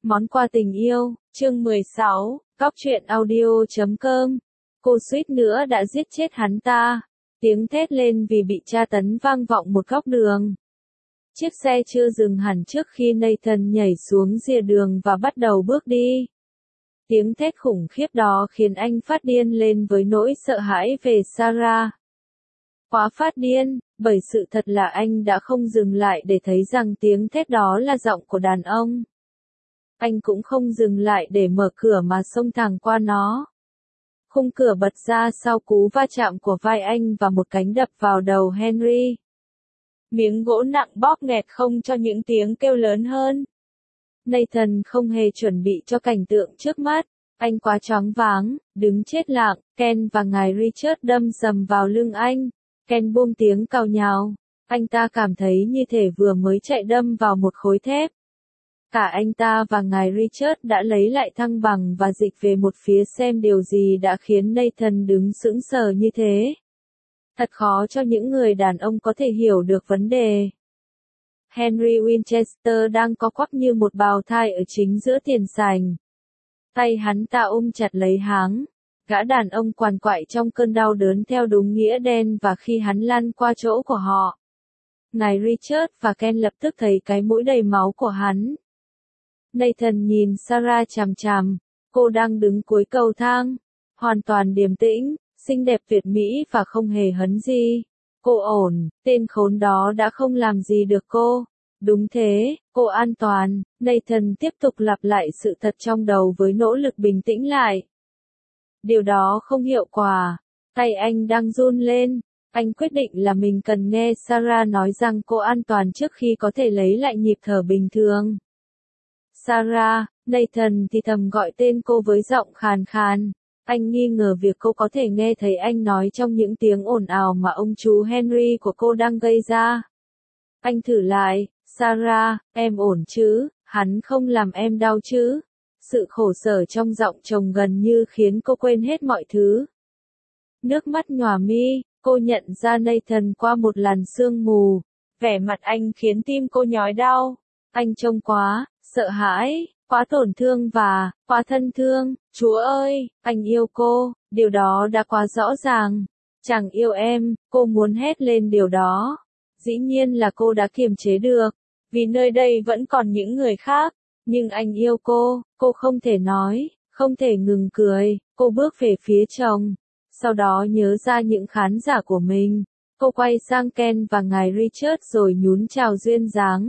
Món quà tình yêu, chương 16, Góc truyện audio.com. Cô suýt nữa đã giết chết hắn ta. Tiếng thét lên vì bị tra tấn vang vọng một góc đường. Chiếc xe chưa dừng hẳn trước khi Nathan nhảy xuống rìa đường và bắt đầu bước đi. Tiếng thét khủng khiếp đó khiến anh phát điên lên với nỗi sợ hãi về Sarah. Quá phát điên, bởi sự thật là anh đã không dừng lại để thấy rằng tiếng thét đó là giọng của đàn ông. Anh cũng không dừng lại để mở cửa mà xông thẳng qua nó. Khung cửa bật ra sau cú va chạm của vai anh và một cánh đập vào đầu Henry. Miếng gỗ nặng bóp nghẹt không cho những tiếng kêu lớn hơn. Nathan không hề chuẩn bị cho cảnh tượng trước mắt. Anh quá choáng váng, đứng chết lặng. Ken và ngài Richard đâm sầm vào lưng anh. Ken buông tiếng cào nhào. Anh ta cảm thấy như thể vừa mới chạy đâm vào một khối thép. Cả anh ta và ngài Richard đã lấy lại thăng bằng và dịch về một phía xem điều gì đã khiến Nathan đứng sững sờ như thế. Thật khó cho những người đàn ông có thể hiểu được vấn đề. Henry Winchester đang co quắp như một bào thai ở chính giữa tiền sảnh. Tay hắn ta ôm chặt lấy háng. Gã đàn ông quằn quại trong cơn đau đớn theo đúng nghĩa đen và khi hắn lăn qua chỗ của họ. Ngài Richard và Ken lập tức thấy cái mũi đầy máu của hắn. Nathan nhìn Sarah chằm chằm. Cô đang đứng cuối cầu thang. Hoàn toàn điềm tĩnh, xinh đẹp tuyệt mỹ và không hề hấn gì. Cô ổn, tên khốn đó đã không làm gì được cô. Đúng thế, cô an toàn. Nathan tiếp tục lặp lại sự thật trong đầu với nỗ lực bình tĩnh lại. Điều đó không hiệu quả. Tay anh đang run lên. Anh quyết định là mình cần nghe Sarah nói rằng cô an toàn trước khi có thể lấy lại nhịp thở bình thường. Sarah, Nathan thì thầm gọi tên cô với giọng khàn khàn. Anh nghi ngờ việc cô có thể nghe thấy anh nói trong những tiếng ồn ào mà ông chú Henry của cô đang gây ra. Anh thử lại, Sarah, em ổn chứ, hắn không làm em đau chứ. Sự khổ sở trong giọng chồng gần như khiến cô quên hết mọi thứ. Nước mắt nhòa mi, cô nhận ra Nathan qua một làn sương mù. Vẻ mặt anh khiến tim cô nhói đau. Anh trông quá sợ hãi, quá tổn thương và quá thân thương. Chúa ơi, anh yêu cô, điều đó đã quá rõ ràng. Chàng yêu em, cô muốn hét lên điều đó. Dĩ nhiên là cô đã kiềm chế được, vì nơi đây vẫn còn những người khác. Nhưng anh yêu cô không thể nói, không thể ngừng cười. Cô bước về phía chồng. Sau đó nhớ ra những khán giả của mình. Cô quay sang Ken và ngài Richard rồi nhún chào duyên dáng.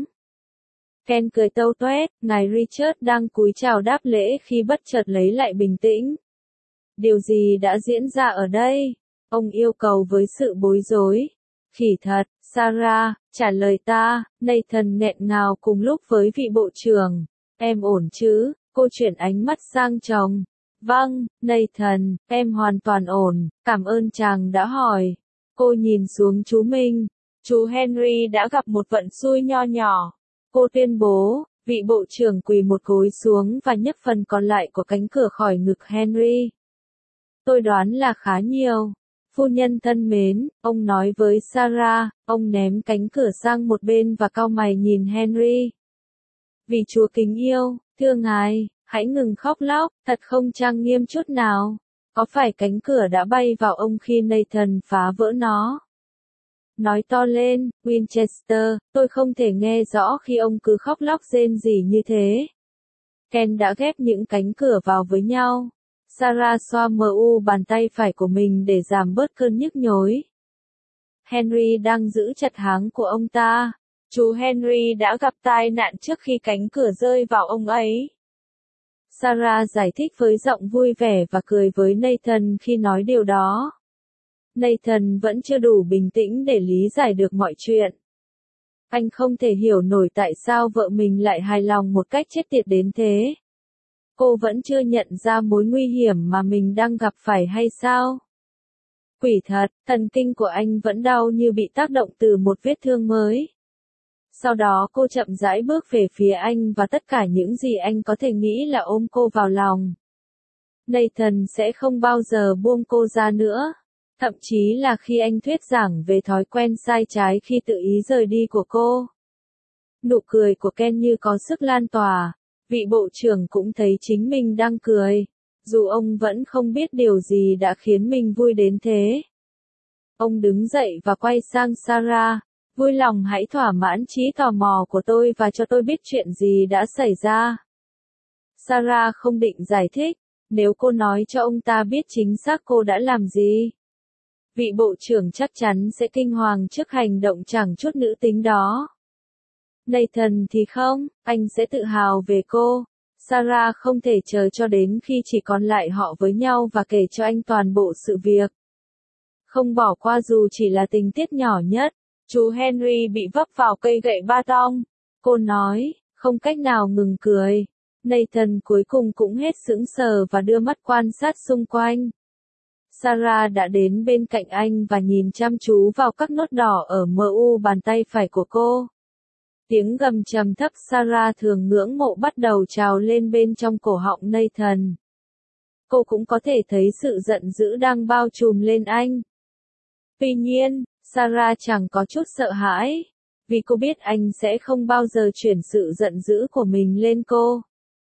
Ken cười tâu toét, ngài Richard đang cúi chào đáp lễ khi bất chợt lấy lại bình tĩnh. Điều gì đã diễn ra ở đây? Ông yêu cầu với sự bối rối. Khỉ thật, Sarah, trả lời ta. Nathan nghẹn ngào cùng lúc với vị bộ trưởng. Em ổn chứ? Cô chuyển ánh mắt sang chồng. Vâng, Nathan, em hoàn toàn ổn, cảm ơn chàng đã hỏi. Cô nhìn xuống chú mình. Chú Henry đã gặp một vận xui nho nhỏ. Cô tuyên bố, vị bộ trưởng quỳ một gối xuống và nhấc phần còn lại của cánh cửa khỏi ngực Henry. Tôi đoán là khá nhiều. Phu nhân thân mến, ông nói với Sarah, ông ném cánh cửa sang một bên và cau mày nhìn Henry. Vì Chúa kính yêu, thưa ngài, hãy ngừng khóc lóc, thật không trang nghiêm chút nào. Có phải cánh cửa đã bay vào ông khi Nathan phá vỡ nó? Nói to lên, Winchester, tôi không thể nghe rõ khi ông cứ khóc lóc rên rỉ như thế. Ken đã ghép những cánh cửa vào với nhau. Sarah xoa bàn tay phải của mình để giảm bớt cơn nhức nhối. Henry đang giữ chặt háng của ông ta. Chú Henry đã gặp tai nạn trước khi cánh cửa rơi vào ông ấy. Sarah giải thích với giọng vui vẻ và cười với Nathan khi nói điều đó. Nathan vẫn chưa đủ bình tĩnh để lý giải được mọi chuyện. Anh không thể hiểu nổi tại sao vợ mình lại hài lòng một cách chết tiệt đến thế. Cô vẫn chưa nhận ra mối nguy hiểm mà mình đang gặp phải hay sao? Quỷ thật, thần kinh của anh vẫn đau như bị tác động từ một vết thương mới. Sau đó cô chậm rãi bước về phía anh và tất cả những gì anh có thể nghĩ là ôm cô vào lòng. Nathan sẽ không bao giờ buông cô ra nữa. Thậm chí là khi anh thuyết giảng về thói quen sai trái khi tự ý rời đi của cô. Nụ cười của Ken như có sức lan tỏa. Vị bộ trưởng cũng thấy chính mình đang cười, dù ông vẫn không biết điều gì đã khiến mình vui đến thế. Ông đứng dậy và quay sang Sarah, vui lòng hãy thỏa mãn trí tò mò của tôi và cho tôi biết chuyện gì đã xảy ra. Sarah không định giải thích, nếu cô nói cho ông ta biết chính xác cô đã làm gì. Vị bộ trưởng chắc chắn sẽ kinh hoàng trước hành động chẳng chút nữ tính đó. Nathan thì không, anh sẽ tự hào về cô. Sarah không thể chờ cho đến khi chỉ còn lại họ với nhau và kể cho anh toàn bộ sự việc. Không bỏ qua dù chỉ là tình tiết nhỏ nhất. Chú Henry bị vấp vào cây gậy ba tong. Cô nói, không cách nào ngừng cười. Nathan cuối cùng cũng hết sững sờ và đưa mắt quan sát xung quanh. Sarah đã đến bên cạnh anh và nhìn chăm chú vào các nốt đỏ ở mu bàn tay phải của cô. Tiếng gầm trầm thấp Sarah thường ngưỡng mộ bắt đầu trào lên bên trong cổ họng Nathan. Cô cũng có thể thấy sự giận dữ đang bao trùm lên anh. Tuy nhiên, Sarah chẳng có chút sợ hãi, vì cô biết anh sẽ không bao giờ chuyển sự giận dữ của mình lên cô.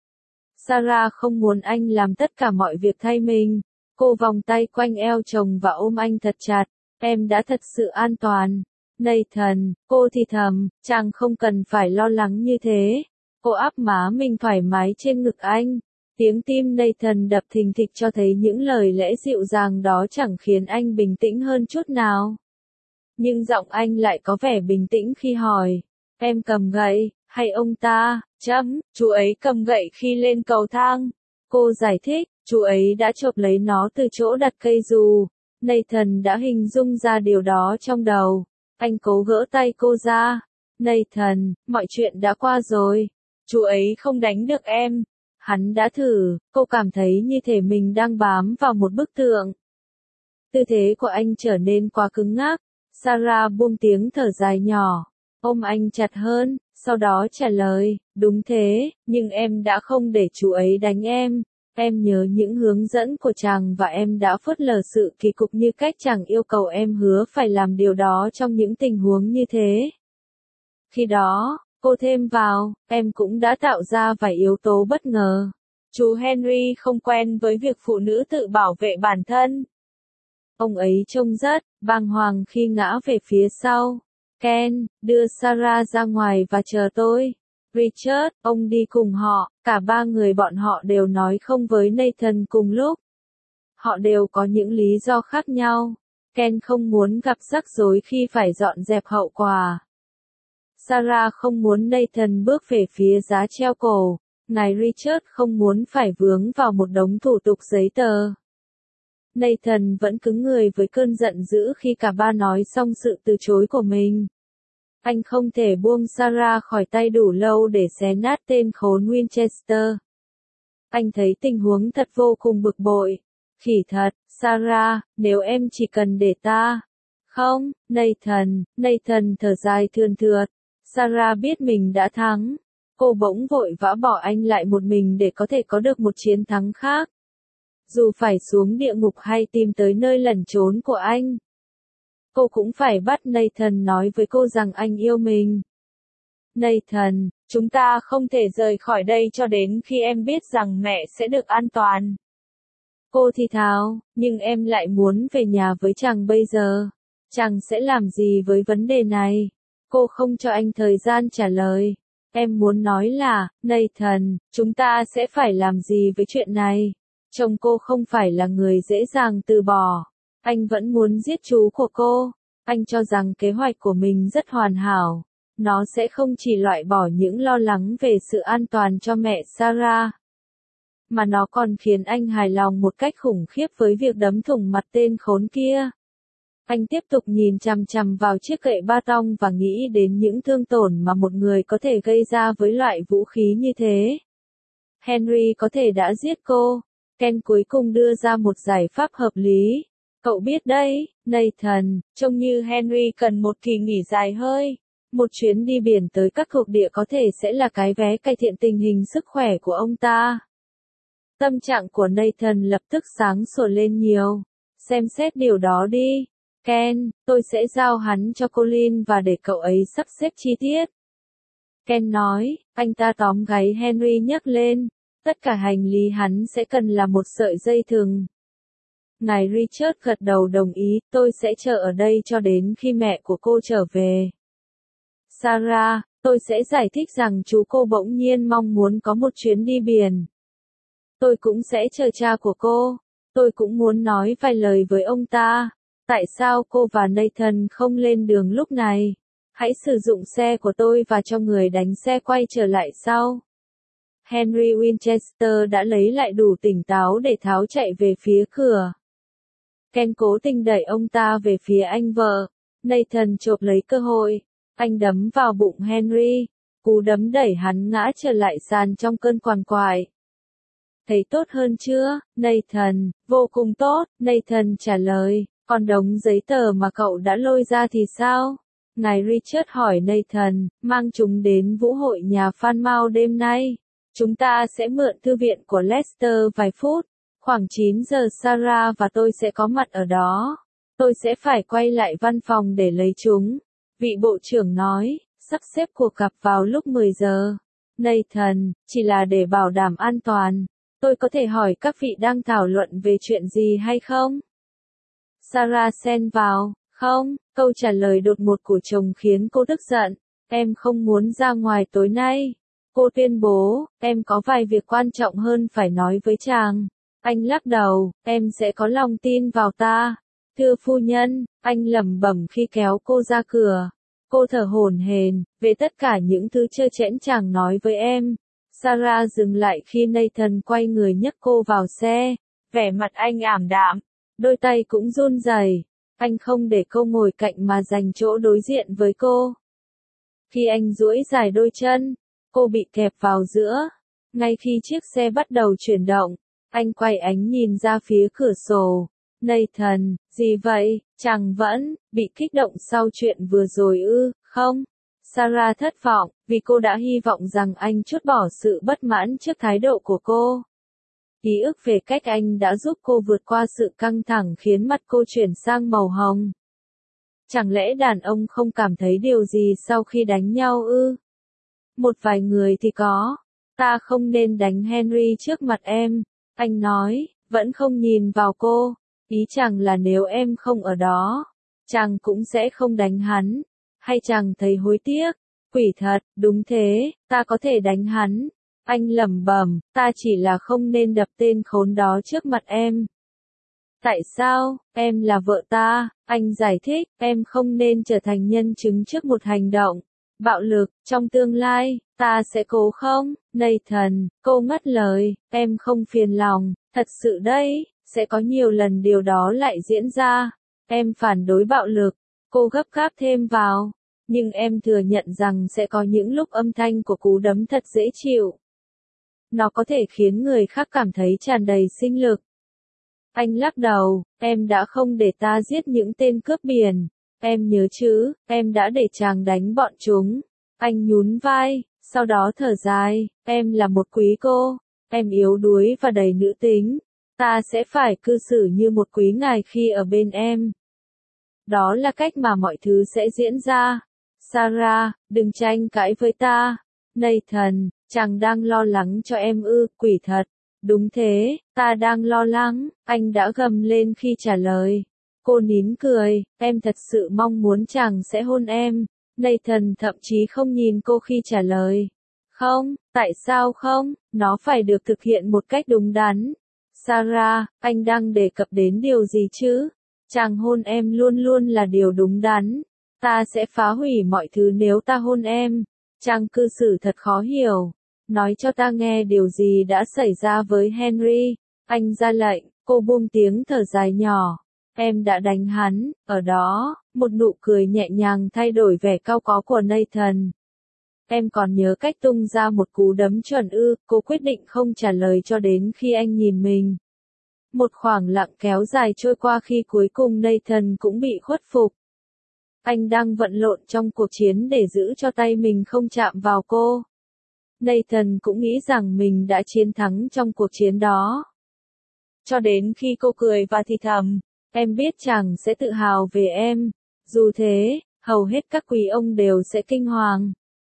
Sarah không muốn anh làm tất cả mọi việc thay mình. Cô vòng tay quanh eo chồng và ôm anh thật chặt. Em đã thật sự an toàn. Nathan, cô thì thầm, chàng không cần phải lo lắng như thế. Cô áp má mình thoải mái trên ngực anh. Tiếng tim Nathan đập thình thịch cho thấy những lời lẽ dịu dàng đó chẳng khiến anh bình tĩnh hơn chút nào. Nhưng giọng anh lại có vẻ bình tĩnh khi hỏi, em cầm gậy, hay ông ta, chú ấy cầm gậy khi lên cầu thang. Cô giải thích, chú ấy đã chộp lấy nó từ chỗ đặt cây dù. Nathan đã hình dung ra điều đó trong đầu. Anh cố gỡ tay cô ra. Nathan, mọi chuyện đã qua rồi. Chú ấy không đánh được em. Hắn đã thử, cô cảm thấy như thể mình đang bám vào một bức tượng. Tư thế của anh trở nên quá cứng ngắc. Sarah buông tiếng thở dài nhỏ. Ôm anh chặt hơn, sau đó trả lời, đúng thế, nhưng em đã không để chú ấy đánh em. Em nhớ những hướng dẫn của chàng và em đã phớt lờ sự kỳ cục như cách chàng yêu cầu em hứa phải làm điều đó trong những tình huống như thế. Khi đó, cô thêm vào, em cũng đã tạo ra vài yếu tố bất ngờ. Chú Henry không quen với việc phụ nữ tự bảo vệ bản thân. Ông ấy trông rất bàng hoàng khi ngã về phía sau. Ken, đưa Sarah ra ngoài và chờ tôi. Richard, ông đi cùng họ, cả ba người bọn họ đều nói không với Nathan cùng lúc. Họ đều có những lý do khác nhau. Ken không muốn gặp rắc rối khi phải dọn dẹp hậu quả. Sarah không muốn Nathan bước về phía giá treo cổ. Ngài Richard không muốn phải vướng vào một đống thủ tục giấy tờ. Nathan vẫn cứng người với cơn giận dữ khi cả ba nói xong sự từ chối của mình. Anh không thể buông Sarah khỏi tay đủ lâu để xé nát tên khốn Winchester. Anh thấy tình huống thật vô cùng bực bội. Khỉ thật, Sarah, nếu em chỉ cần để ta. Không, Nathan thở dài thườn thượt. Sarah biết mình đã thắng. Cô bỗng vội vã bỏ anh lại một mình để có thể có được một chiến thắng khác. Dù phải xuống địa ngục hay tìm tới nơi lẩn trốn của anh. Cô cũng phải bắt Nathan nói với cô rằng anh yêu mình. Nathan, chúng ta không thể rời khỏi đây cho đến khi em biết rằng mẹ sẽ được an toàn. Cô thì thào, nhưng em lại muốn về nhà với chàng bây giờ. Chàng sẽ làm gì với vấn đề này? Cô không cho anh thời gian trả lời. Em muốn nói là, Nathan, chúng ta sẽ phải làm gì với chuyện này? Chồng cô không phải là người dễ dàng từ bỏ. Anh vẫn muốn giết chú của cô. Anh cho rằng kế hoạch của mình rất hoàn hảo. Nó sẽ không chỉ loại bỏ những lo lắng về sự an toàn cho mẹ Sarah, mà nó còn khiến anh hài lòng một cách khủng khiếp với việc đấm thủng mặt tên khốn kia. Anh tiếp tục nhìn chằm chằm vào chiếc gậy ba tong và nghĩ đến những thương tổn mà một người có thể gây ra với loại vũ khí như thế. Henry có thể đã giết cô. Ken cuối cùng đưa ra một giải pháp hợp lý. Cậu biết đấy, Nathan, trông như Henry cần một kỳ nghỉ dài hơi. Một chuyến đi biển tới các thuộc địa có thể sẽ là cái vé cải thiện tình hình sức khỏe của ông ta. Tâm trạng của Nathan lập tức sáng sủa lên nhiều. Xem xét điều đó đi. Ken, tôi sẽ giao hắn cho Colin và để cậu ấy sắp xếp chi tiết. Ken nói, anh ta tóm gáy Henry nhấc lên. Tất cả hành lý hắn sẽ cần là một sợi dây thừng. Ngài Richard gật đầu đồng ý, tôi sẽ chờ ở đây cho đến khi mẹ của cô trở về. Sarah, tôi sẽ giải thích rằng chú cô bỗng nhiên mong muốn có một chuyến đi biển. Tôi cũng sẽ chờ cha của cô. Tôi cũng muốn nói vài lời với ông ta. Tại sao cô và Nathan không lên đường lúc này? Hãy sử dụng xe của tôi và cho người đánh xe quay trở lại sau. Henry Winchester đã lấy lại đủ tỉnh táo để tháo chạy về phía cửa. Ken cố tình đẩy ông ta về phía anh vợ. Nathan chộp lấy cơ hội. Anh đấm vào bụng Henry. Cú đấm đẩy hắn ngã trở lại sàn trong cơn quằn quại. Thấy tốt hơn chưa, Nathan? Vô cùng tốt, Nathan trả lời. Còn đống giấy tờ mà cậu đã lôi ra thì sao? Ngài Richard hỏi Nathan, mang chúng đến vũ hội nhà Phan Mao đêm nay. Chúng ta sẽ mượn thư viện của Lester vài phút. Khoảng 9 giờ Sarah và tôi sẽ có mặt ở đó. Tôi sẽ phải quay lại văn phòng để lấy chúng. Vị bộ trưởng nói, sắp xếp cuộc gặp vào lúc 10 giờ. Nathan, chỉ là để bảo đảm an toàn. Tôi có thể hỏi các vị đang thảo luận về chuyện gì hay không? Sarah xen vào, không, câu trả lời đột ngột của chồng khiến cô tức giận. Em không muốn ra ngoài tối nay. Cô tuyên bố, em có vài việc quan trọng hơn phải nói với chàng. Anh lắc đầu, em sẽ có lòng tin vào ta. Thưa phu nhân, anh lẩm bẩm khi kéo cô ra cửa. Cô thở hổn hển, về tất cả những thứ trơ trẽn chàng nói với em. Sarah dừng lại khi Nathan quay người nhấc cô vào xe. Vẻ mặt anh ảm đạm, đôi tay cũng run rẩy. Anh không để cô ngồi cạnh mà dành chỗ đối diện với cô. Khi anh duỗi dài đôi chân, cô bị kẹp vào giữa. Ngay khi chiếc xe bắt đầu chuyển động, anh quay ánh nhìn ra phía cửa sổ. Nathan, gì vậy, chàng vẫn bị kích động sau chuyện vừa rồi ư, không? Sarah thất vọng, vì cô đã hy vọng rằng anh trút bỏ sự bất mãn trước thái độ của cô. Ký ức về cách anh đã giúp cô vượt qua sự căng thẳng khiến mặt cô chuyển sang màu hồng. Chẳng lẽ đàn ông không cảm thấy điều gì sau khi đánh nhau ư? Một vài người thì có. Ta không nên đánh Henry trước mặt em, anh nói, vẫn không nhìn vào cô. Ý chàng là nếu em không ở đó, chàng cũng sẽ không đánh hắn. Hay chàng thấy hối tiếc? Quỷ thật, đúng thế, ta có thể đánh hắn. Anh lẩm bẩm, ta chỉ là không nên đập tên khốn đó trước mặt em. Tại sao, em là vợ ta, anh giải thích, em không nên trở thành nhân chứng trước một hành động bạo lực, trong tương lai, ta sẽ cố không, Nathan, cô ngắt lời, em không phiền lòng, thật sự đấy, sẽ có nhiều lần điều đó lại diễn ra, em phản đối bạo lực, cô gấp gáp thêm vào, nhưng em thừa nhận rằng sẽ có những lúc âm thanh của cú đấm thật dễ chịu. Nó có thể khiến người khác cảm thấy tràn đầy sinh lực. Anh lắc đầu, em đã không để ta giết những tên cướp biển. Em nhớ chứ, em đã để chàng đánh bọn chúng. Anh nhún vai, sau đó thở dài, em là một quý cô. Em yếu đuối và đầy nữ tính. Ta sẽ phải cư xử như một quý ngài khi ở bên em. Đó là cách mà mọi thứ sẽ diễn ra. Sarah, đừng tranh cãi với ta. Nathan, chàng đang lo lắng cho em ư, quỷ thật. Đúng thế, ta đang lo lắng, anh đã gầm lên khi trả lời. Cô nín cười, em thật sự mong muốn chàng sẽ hôn em. Nathan thậm chí không nhìn cô khi trả lời. Không, tại sao không, nó phải được thực hiện một cách đúng đắn. Sarah, anh đang đề cập đến điều gì chứ? Chàng hôn em luôn luôn là điều đúng đắn. Ta sẽ phá hủy mọi thứ nếu ta hôn em. Chàng cư xử thật khó hiểu. Nói cho ta nghe điều gì đã xảy ra với Henry. Anh ra lệnh, cô buông tiếng thở dài nhỏ. Em đã đánh hắn, ở đó, một nụ cười nhẹ nhàng thay đổi vẻ cao có của Nathan. Em còn nhớ cách tung ra một cú đấm chuẩn ư, cô quyết định không trả lời cho đến khi anh nhìn mình. Một khoảng lặng kéo dài trôi qua khi cuối cùng Nathan cũng bị khuất phục. Anh đang vận lộn trong cuộc chiến để giữ cho tay mình không chạm vào cô. Nathan cũng nghĩ rằng mình đã chiến thắng trong cuộc chiến đó. Cho đến khi cô cười và thì thầm, em biết chàng sẽ tự hào về em. Dù thế, hầu hết các quý ông đều sẽ kinh hoàng.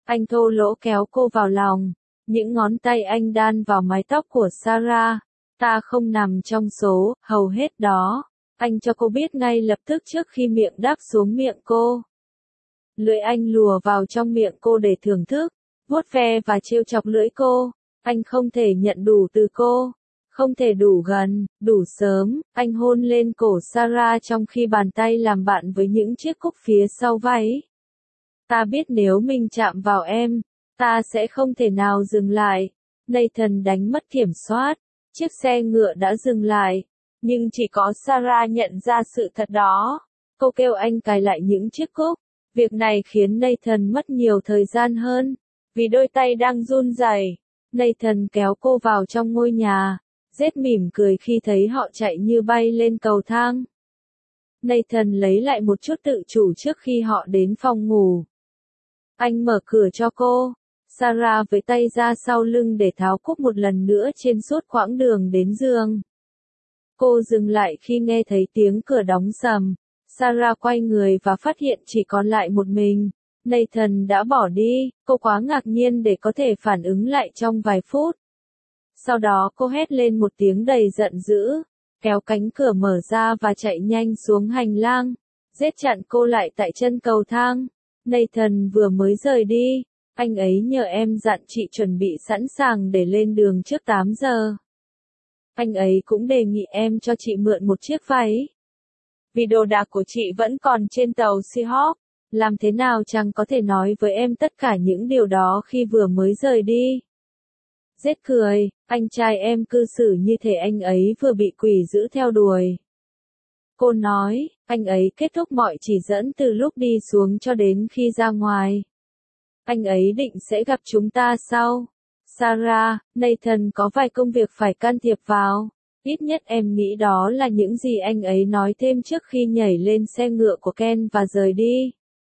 Anh thô lỗ kéo cô vào lòng. Những ngón tay anh đan vào mái tóc của Sarah. Ta không nằm trong số, hầu hết đó. Anh cho cô biết ngay lập tức trước khi miệng đáp xuống miệng cô. Lưỡi anh lùa vào trong miệng cô để thưởng thức, vuốt ve và trêu chọc lưỡi cô. Anh không thể nhận đủ từ cô. Không thể đủ gần, đủ sớm. Anh hôn lên cổ Sarah trong khi bàn tay làm bạn với những chiếc cúc phía sau váy. Ta biết nếu mình chạm vào em, ta sẽ không thể nào dừng lại. Nathan đánh mất kiểm soát. Chiếc xe ngựa đã dừng lại. Nhưng chỉ có Sarah nhận ra sự thật đó. Cô kêu anh cài lại những chiếc cúc. Việc này khiến Nathan mất nhiều thời gian hơn. Vì đôi tay đang run rẩy, Nathan kéo cô vào trong ngôi nhà. Jed mỉm cười khi thấy họ chạy như bay lên cầu thang. Nathan lấy lại một chút tự chủ trước khi họ đến phòng ngủ. Anh mở cửa cho cô. Sarah với tay ra sau lưng để tháo cúc một lần nữa trên suốt quãng đường đến giường. Cô dừng lại khi nghe thấy tiếng cửa đóng sầm. Sarah quay người và phát hiện chỉ còn lại một mình. Nathan đã bỏ đi. Cô quá ngạc nhiên để có thể phản ứng lại trong vài phút. Sau đó cô hét lên một tiếng đầy giận dữ, kéo cánh cửa mở ra và chạy nhanh xuống hành lang. Jed chặn cô lại tại chân cầu thang. Nathan vừa mới rời đi. Anh ấy nhờ em dặn chị chuẩn bị sẵn sàng để lên đường trước 8 giờ. Anh ấy cũng đề nghị em cho chị mượn một chiếc váy. Vì đồ đạc của chị vẫn còn trên tàu Seahawk. Làm thế nào chàng có thể nói với em tất cả những điều đó khi vừa mới rời đi? Jed cười, anh trai em cư xử như thể anh ấy vừa bị quỷ dữ theo đuổi. Cô nói, anh ấy kết thúc mọi chỉ dẫn từ lúc đi xuống cho đến khi ra ngoài. Anh ấy định sẽ gặp chúng ta sau. Sarah, Nathan có vài công việc phải can thiệp vào. Ít nhất em nghĩ đó là những gì anh ấy nói thêm trước khi nhảy lên xe ngựa của Ken và rời đi.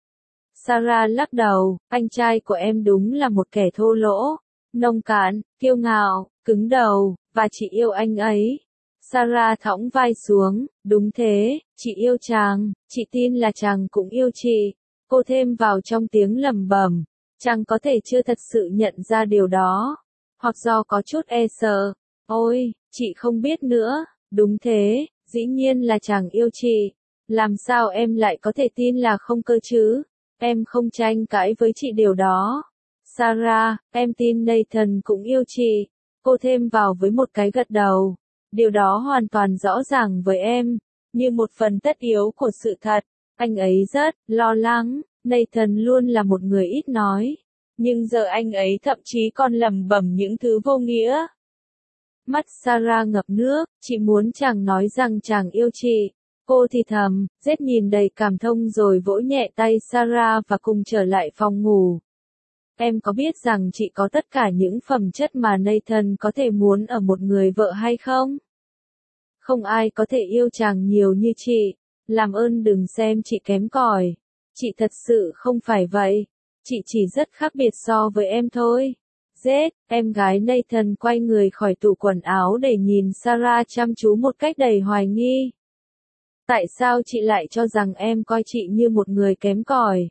Sarah lắc đầu, anh trai của em đúng là một kẻ thô lỗ, nông cạn, kiêu ngạo, cứng đầu, và chị yêu anh ấy. Sarah thõng vai xuống, đúng thế, chị yêu chàng, chị tin là chàng cũng yêu chị. Cô thêm vào trong tiếng lẩm bẩm, chàng có thể chưa thật sự nhận ra điều đó, hoặc do có chút e sợ. Ôi, chị không biết nữa, đúng thế, dĩ nhiên là chàng yêu chị. Làm sao em lại có thể tin là không cơ chứ? Em không tranh cãi với chị điều đó. Sarah, em tin Nathan cũng yêu chị. Cô thêm vào với một cái gật đầu. Điều đó hoàn toàn rõ ràng với em, như một phần tất yếu của sự thật. Anh ấy rất lo lắng. Nathan luôn là một người ít nói. Nhưng giờ anh ấy thậm chí còn lẩm bẩm những thứ vô nghĩa. Mắt Sarah ngập nước, chị muốn chàng nói rằng chàng yêu chị. Cô thì thầm, Jed nhìn đầy cảm thông rồi vỗ nhẹ tay Sarah và cùng trở lại phòng ngủ. Em có biết rằng chị có tất cả những phẩm chất mà Nathan có thể muốn ở một người vợ hay không? Không ai có thể yêu chàng nhiều như chị. Làm ơn đừng xem chị kém cỏi. Chị thật sự không phải vậy. Chị chỉ rất khác biệt so với em thôi. Jed, em gái Nathan quay người khỏi tủ quần áo để nhìn Sarah chăm chú một cách đầy hoài nghi. Tại sao chị lại cho rằng em coi chị như một người kém cỏi?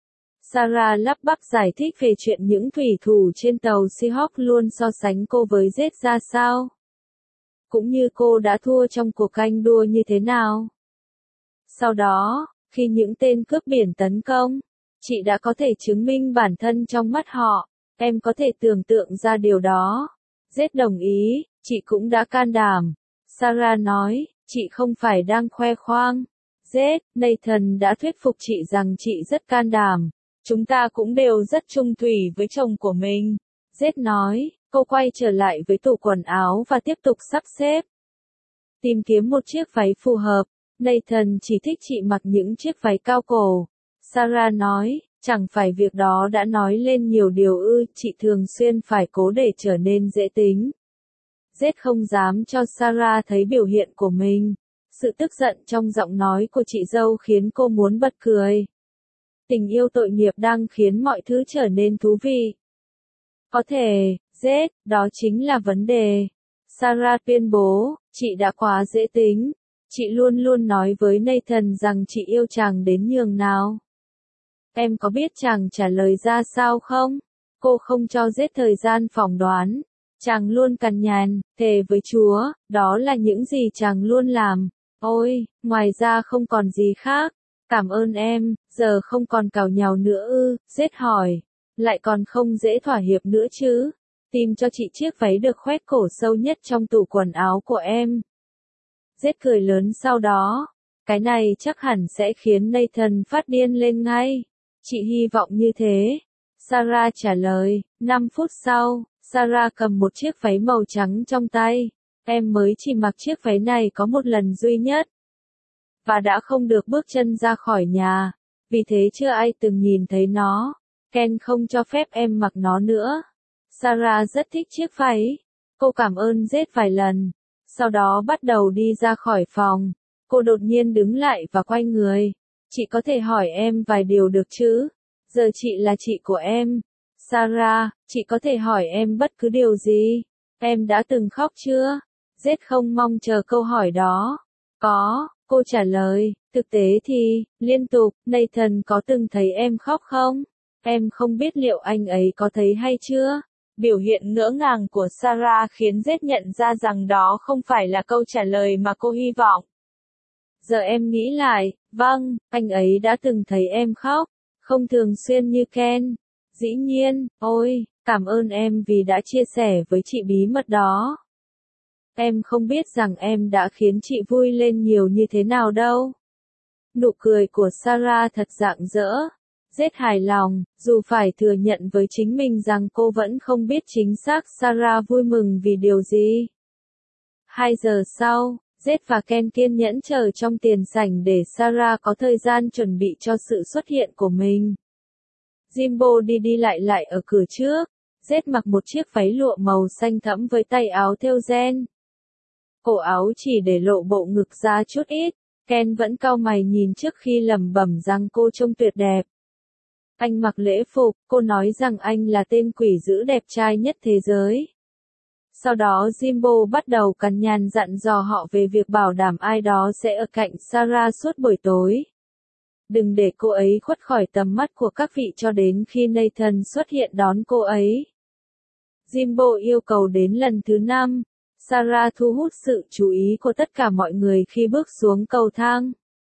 Sarah lắp bắp giải thích về chuyện những thủy thủ trên tàu Seahawk luôn so sánh cô với Jed ra sao. Cũng như cô đã thua trong cuộc canh đua như thế nào. Sau đó, khi những tên cướp biển tấn công, chị đã có thể chứng minh bản thân trong mắt họ. Em có thể tưởng tượng ra điều đó. Jed đồng ý, chị cũng đã can đảm. Sarah nói, chị không phải đang khoe khoang. Jed, Nathan đã thuyết phục chị rằng chị rất can đảm. Chúng ta cũng đều rất chung thủy với chồng của mình. Jed nói, cô quay trở lại với tủ quần áo và tiếp tục sắp xếp. Tìm kiếm một chiếc váy phù hợp. Nathan chỉ thích chị mặc những chiếc váy cao cổ. Sarah nói, chẳng phải việc đó đã nói lên nhiều điều ư, chị thường xuyên phải cố để trở nên dễ tính. Jed không dám cho Sarah thấy biểu hiện của mình. Sự tức giận trong giọng nói của chị dâu khiến cô muốn bật cười. Tình yêu tội nghiệp đang khiến mọi thứ trở nên thú vị. Có thể, Jed, đó chính là vấn đề. Sarah tuyên bố, chị đã quá dễ tính. Chị luôn luôn nói với Nathan rằng chị yêu chàng đến nhường nào. Em có biết chàng trả lời ra sao không? Cô không cho Z thời gian phỏng đoán. Chàng luôn cằn nhằn, thề với Chúa, đó là những gì chàng luôn làm. Ôi, ngoài ra không còn gì khác. Cảm ơn em, giờ không còn càu nhàu nữa ư, Z hỏi. Lại còn không dễ thỏa hiệp nữa chứ. Tìm cho chị chiếc váy được khoét cổ sâu nhất trong tủ quần áo của em. Z cười lớn sau đó. Cái này chắc hẳn sẽ khiến Nathan phát điên lên ngay. Chị hy vọng như thế. Sarah trả lời. 5 phút sau, Sarah cầm một chiếc váy màu trắng trong tay. Em mới chỉ mặc chiếc váy này có một lần duy nhất. Và đã không được bước chân ra khỏi nhà. Vì thế chưa ai từng nhìn thấy nó. Ken không cho phép em mặc nó nữa. Sarah rất thích chiếc váy. Cô cảm ơn Z vài lần. Sau đó bắt đầu đi ra khỏi phòng. Cô đột nhiên đứng lại và quay người. Chị có thể hỏi em vài điều được chứ? Giờ chị là chị của em. Sarah, chị có thể hỏi em bất cứ điều gì. Em đã từng khóc chưa? Z không mong chờ câu hỏi đó. Có, cô trả lời. Thực tế thì, liên tục, Nathan có từng thấy em khóc không? Em không biết liệu anh ấy có thấy hay chưa? Biểu hiện ngỡ ngàng của Sarah khiến Z nhận ra rằng đó không phải là câu trả lời mà cô hy vọng. Giờ em nghĩ lại, vâng, anh ấy đã từng thấy em khóc, không thường xuyên như Ken. Dĩ nhiên, ôi, cảm ơn em vì đã chia sẻ với chị bí mật đó. Em không biết rằng em đã khiến chị vui lên nhiều như thế nào đâu. Nụ cười của Sarah thật rạng rỡ. Z hài lòng, dù phải thừa nhận với chính mình rằng cô vẫn không biết chính xác Sarah vui mừng vì điều gì. 2 giờ sau, Z và Ken kiên nhẫn chờ trong tiền sảnh để Sarah có thời gian chuẩn bị cho sự xuất hiện của mình. Jimbo đi đi lại lại ở cửa trước. Z mặc một chiếc váy lụa màu xanh thẫm với tay áo thêu ren. Cổ áo chỉ để lộ bộ ngực ra chút ít. Ken vẫn cau mày nhìn trước khi lẩm bẩm rằng cô trông tuyệt đẹp. Anh mặc lễ phục, cô nói rằng anh là tên quỷ dữ đẹp trai nhất thế giới. Sau đó Jimbo bắt đầu cằn nhằn dặn dò họ về việc bảo đảm ai đó sẽ ở cạnh Sarah suốt buổi tối. Đừng để cô ấy khuất khỏi tầm mắt của các vị cho đến khi Nathan xuất hiện đón cô ấy. Jimbo yêu cầu đến lần thứ 5. Sarah thu hút sự chú ý của tất cả mọi người khi bước xuống cầu thang.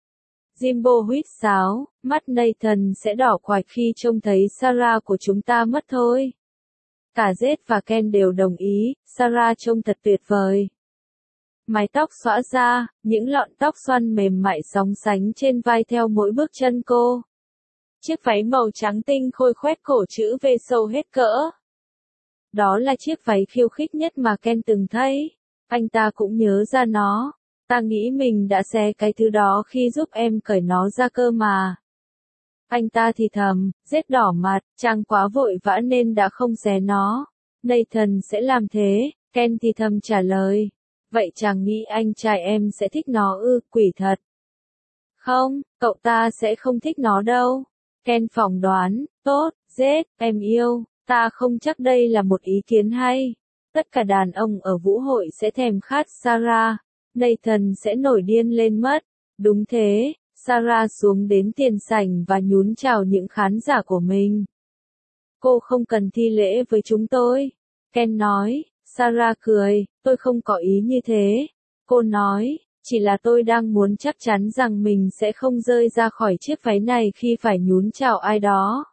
Jimbo huýt sáo, mắt Nathan sẽ đỏ quạch khi trông thấy Sarah của chúng ta mất thôi. Cả Z và Ken đều đồng ý, Sarah trông thật tuyệt vời. Mái tóc xõa ra, những lọn tóc xoăn mềm mại sóng sánh trên vai theo mỗi bước chân cô. Chiếc váy màu trắng tinh khôi khoét cổ chữ V sâu hết cỡ. Đó là chiếc váy khiêu khích nhất mà Ken từng thấy. Anh ta cũng nhớ ra nó. Ta nghĩ mình đã xé cái thứ đó khi giúp em cởi nó ra cơ mà. Anh ta thì thầm, Z đỏ mặt, chàng quá vội vã nên đã không xé nó. Nathan sẽ làm thế, Ken thì thầm trả lời. Vậy chàng nghĩ anh trai em sẽ thích nó ư, quỷ thật. Không, cậu ta sẽ không thích nó đâu. Ken phỏng đoán, tốt, Z, em yêu, ta không chắc đây là một ý kiến hay. Tất cả đàn ông ở vũ hội sẽ thèm khát Sarah. Nathan sẽ nổi điên lên mất. Đúng thế, Sarah xuống đến tiền sảnh và nhún chào những khán giả của mình. Cô không cần thi lễ với chúng tôi. Ken nói. Sarah cười, tôi không có ý như thế. Cô nói, chỉ là tôi đang muốn chắc chắn rằng mình sẽ không rơi ra khỏi chiếc váy này khi phải nhún chào ai đó.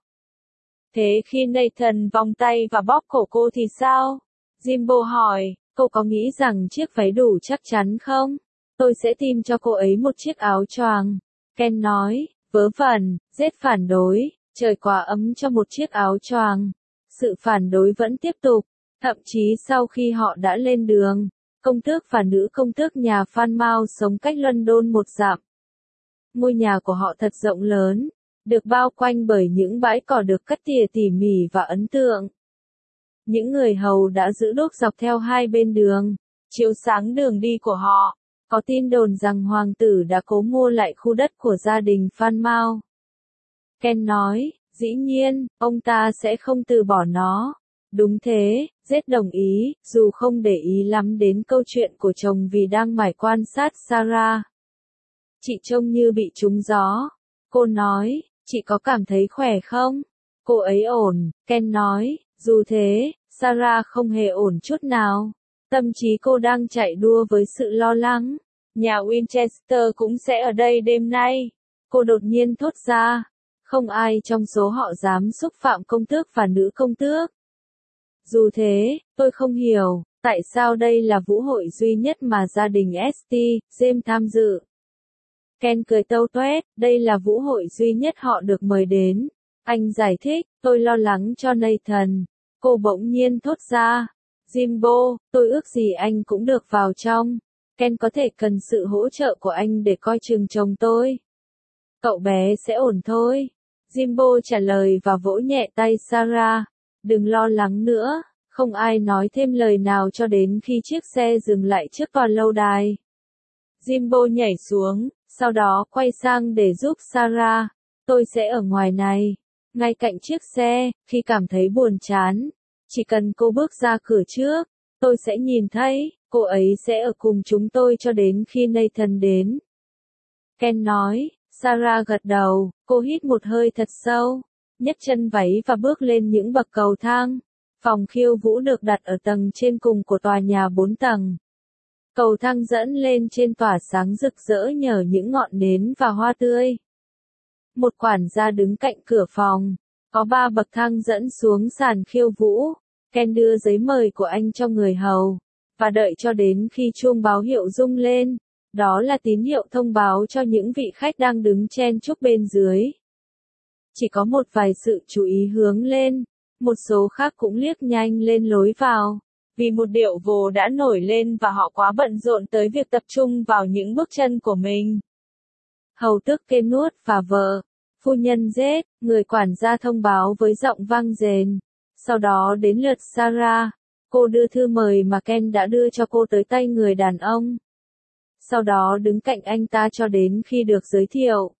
Thế khi Nathan vòng tay và bóp cổ cô thì sao? Jimbo hỏi, cô có nghĩ rằng chiếc váy đủ chắc chắn không? Tôi sẽ tìm cho cô ấy một chiếc áo choàng. Ken nói, vớ vẩn, Z phản đối, trời quá ấm cho một chiếc áo choàng. Sự phản đối vẫn tiếp tục. Thậm chí sau khi họ đã lên đường, công tước và nữ công tước nhà Falmouth sống cách London 1 dặm. Ngôi nhà của họ thật rộng lớn, được bao quanh bởi những bãi cỏ được cắt tỉa tỉ mỉ và ấn tượng. Những người hầu đã giữ đuốc dọc theo hai bên đường, chiếu sáng đường đi của họ. Có tin đồn rằng hoàng tử đã cố mua lại khu đất của gia đình Falmouth. Ken nói, dĩ nhiên, ông ta sẽ không từ bỏ nó. Đúng thế, Z đồng ý, dù không để ý lắm đến câu chuyện của chồng vì đang mải quan sát Sarah. Chị trông như bị trúng gió. Cô nói, Chị có cảm thấy khỏe không? Cô ấy ổn, Ken nói, dù thế, Sarah không hề ổn chút nào. Tâm trí cô đang chạy đua với sự lo lắng. Nhà Winchester cũng sẽ ở đây đêm nay. Cô đột nhiên thốt ra. Không ai trong số họ dám xúc phạm công tước và nữ công tước. Dù thế, tôi không hiểu, tại sao đây là vũ hội duy nhất mà gia đình St. James tham dự. Ken cười tâu toét, đây là vũ hội duy nhất họ được mời đến. Anh giải thích, tôi lo lắng cho Nathan. Cô bỗng nhiên thốt ra. Jimbo, tôi ước gì anh cũng được vào trong. Ken có thể cần sự hỗ trợ của anh để coi chừng chồng tôi. Cậu bé sẽ ổn thôi. Jimbo trả lời và vỗ nhẹ tay Sarah. Đừng lo lắng nữa. Không ai nói thêm lời nào cho đến khi chiếc xe dừng lại trước tòa lâu đài. Jimbo nhảy xuống, sau đó quay sang để giúp Sarah. Tôi sẽ ở ngoài này, ngay cạnh chiếc xe, khi cảm thấy buồn chán. Chỉ cần cô bước ra cửa trước, tôi sẽ nhìn thấy, cô ấy sẽ ở cùng chúng tôi cho đến khi Nathan đến. Ken nói, Sarah gật đầu, cô hít một hơi thật sâu, nhấc chân váy và bước lên những bậc cầu thang. Phòng khiêu vũ được đặt ở tầng trên cùng của tòa nhà 4 tầng. Cầu thang dẫn lên trên tỏa sáng rực rỡ nhờ những ngọn nến và hoa tươi. Một quản gia đứng cạnh cửa phòng. Có 3 bậc thang dẫn xuống sàn khiêu vũ. Ken đưa giấy mời của anh cho người hầu, và đợi cho đến khi chuông báo hiệu rung lên. Đó là tín hiệu thông báo cho những vị khách đang đứng chen chúc bên dưới. Chỉ có một vài sự chú ý hướng lên. Một số khác cũng liếc nhanh lên lối vào, vì một điệu vồ đã nổi lên và họ quá bận rộn tới việc tập trung vào những bước chân của mình. Hầu tước Kenwood và vợ, phu nhân Z, người quản gia thông báo với giọng vang dền. Sau đó đến lượt Sarah, cô đưa thư mời mà Ken đã đưa cho cô tới tay người đàn ông. Sau đó đứng cạnh anh ta cho đến khi được giới thiệu.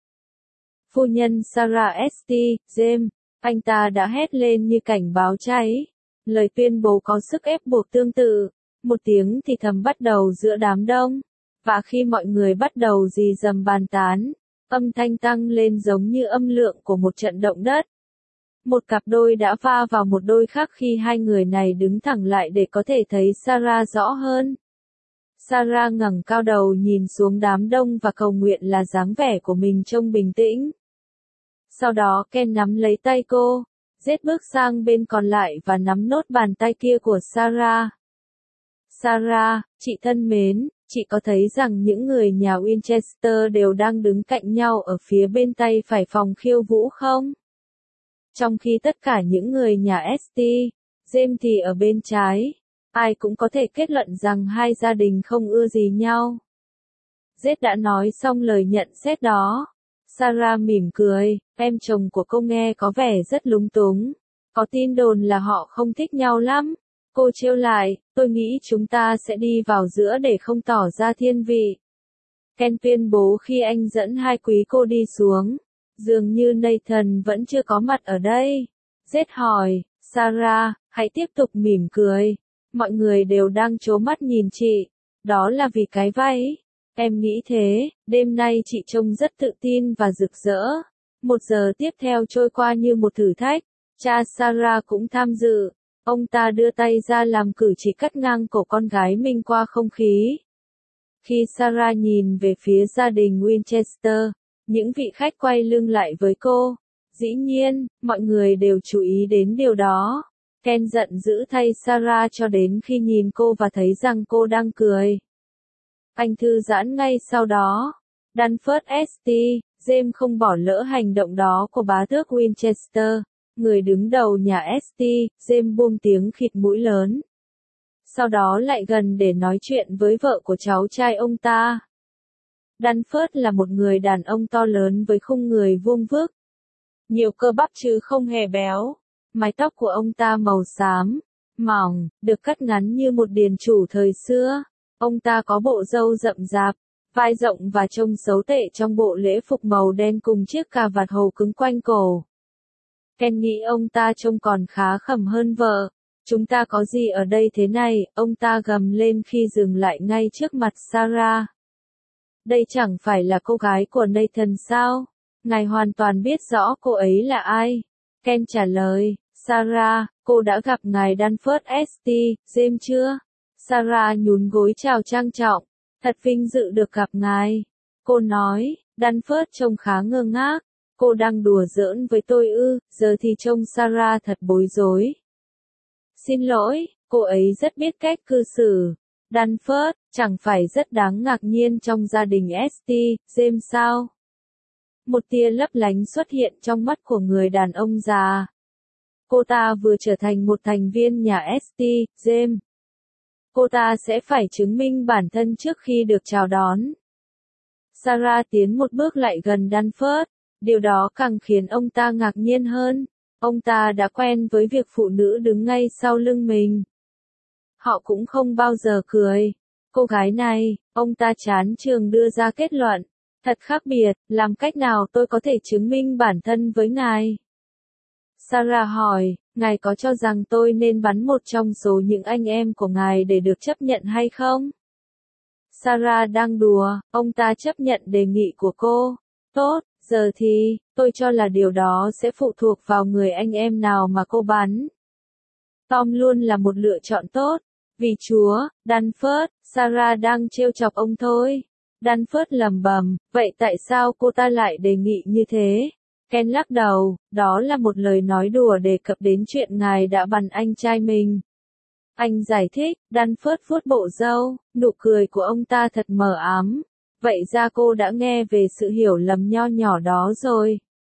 Phu nhân Sarah St. James. Anh ta đã hét lên như cảnh báo cháy. Lời tuyên bố có sức ép buộc tương tự. Một tiếng thì thầm bắt đầu giữa đám đông. Và khi mọi người bắt đầu rì rầm bàn tán, âm thanh tăng lên giống như âm lượng của một trận động đất. Một cặp đôi đã va vào một đôi khác khi hai người này đứng thẳng lại để có thể thấy Sarah rõ hơn. Sarah ngẩng cao đầu nhìn xuống đám đông và cầu nguyện là dáng vẻ của mình trông bình tĩnh. Sau đó Ken nắm lấy tay cô, Z bước sang bên còn lại và nắm nốt bàn tay kia của Sarah. Sarah, chị thân mến, chị có thấy rằng những người nhà Winchester đều đang đứng cạnh nhau ở phía bên tay phải phòng khiêu vũ không? Trong khi tất cả những người nhà St. James thì ở bên trái, ai cũng có thể kết luận rằng hai gia đình không ưa gì nhau. Z đã nói xong lời nhận xét đó. Sarah mỉm cười, em chồng của cô nghe có vẻ rất lúng túng. Có tin đồn là họ không thích nhau lắm. Cô trêu lại, tôi nghĩ chúng ta sẽ đi vào giữa để không tỏ ra thiên vị. Ken tuyên bố khi anh dẫn hai quý cô đi xuống. Dường như Nathan vẫn chưa có mặt ở đây. Z hỏi, Sarah, hãy tiếp tục mỉm cười. Mọi người đều đang trố mắt nhìn chị. Đó là vì cái váy. Em nghĩ thế, đêm nay chị trông rất tự tin và rực rỡ. 1 giờ tiếp theo trôi qua như một thử thách. Cha Sarah cũng tham dự. Ông ta đưa tay ra làm cử chỉ cắt ngang cổ con gái mình qua không khí. Khi Sarah nhìn về phía gia đình Winchester, những vị khách quay lưng lại với cô. Dĩ nhiên, mọi người đều chú ý đến điều đó. Ken giận dữ thay Sarah cho đến khi nhìn cô và thấy rằng cô đang cười. Anh thư giãn ngay sau đó. Danford St. James không bỏ lỡ hành động đó của bá tước Winchester. Người đứng đầu nhà St. James buông tiếng khịt mũi lớn. Sau đó lại gần để nói chuyện với vợ của cháu trai ông ta. Danford là một người đàn ông to lớn với khung người vuông vức. Nhiều cơ bắp chứ không hề béo. Mái tóc của ông ta màu xám, mỏng, được cắt ngắn như một điền chủ thời xưa. Ông ta có bộ râu rậm rạp, vai rộng và trông xấu tệ trong bộ lễ phục màu đen cùng chiếc cà vạt hầu cứng quanh cổ. Ken nghĩ ông ta trông còn khá khẩm hơn vợ. Chúng ta có gì ở đây thế này, ông ta gầm lên khi dừng lại ngay trước mặt Sarah. Đây chẳng phải là cô gái của Nathan sao? Ngài hoàn toàn biết rõ cô ấy là ai. Ken trả lời, Sarah, cô đã gặp ngài Danford St. James chưa? Sarah nhún gối chào trang trọng, thật vinh dự được gặp ngài. Cô nói, Danford trông khá ngơ ngác, cô đang đùa giỡn với tôi ư? Giờ thì trông Sarah thật bối rối. Xin lỗi, cô ấy rất biết cách cư xử. Danford, chẳng phải rất đáng ngạc nhiên trong gia đình St. James sao? Một tia lấp lánh xuất hiện trong mắt của người đàn ông già. Cô ta vừa trở thành một thành viên nhà St. James. Cô ta sẽ phải chứng minh bản thân trước khi được chào đón. Sarah tiến một bước lại gần Danford, điều đó càng khiến ông ta ngạc nhiên hơn. Ông ta đã quen với việc phụ nữ đứng ngay sau lưng mình. Họ cũng không bao giờ cười. Cô gái này, ông ta chán chường đưa ra kết luận. Thật khác biệt, làm cách nào tôi có thể chứng minh bản thân với ngài? Sarah hỏi, ngài có cho rằng tôi nên bắn một trong số những anh em của ngài để được chấp nhận hay không? Sarah đang đùa, ông ta chấp nhận đề nghị của cô. Tốt, giờ thì, tôi cho là điều đó sẽ phụ thuộc vào người anh em nào mà cô bắn. Tom luôn là một lựa chọn tốt. Vì Chúa, Danford, Sarah đang trêu chọc ông thôi. Danford lẩm bẩm, vậy tại sao cô ta lại đề nghị như thế? Ken lắc đầu, đó là một lời nói đùa đề cập đến chuyện ngài đã bắn anh trai mình. Anh giải thích, Danford vuốt bộ râu, nụ cười của ông ta thật mờ ám. Vậy ra cô đã nghe về sự hiểu lầm nho nhỏ đó rồi.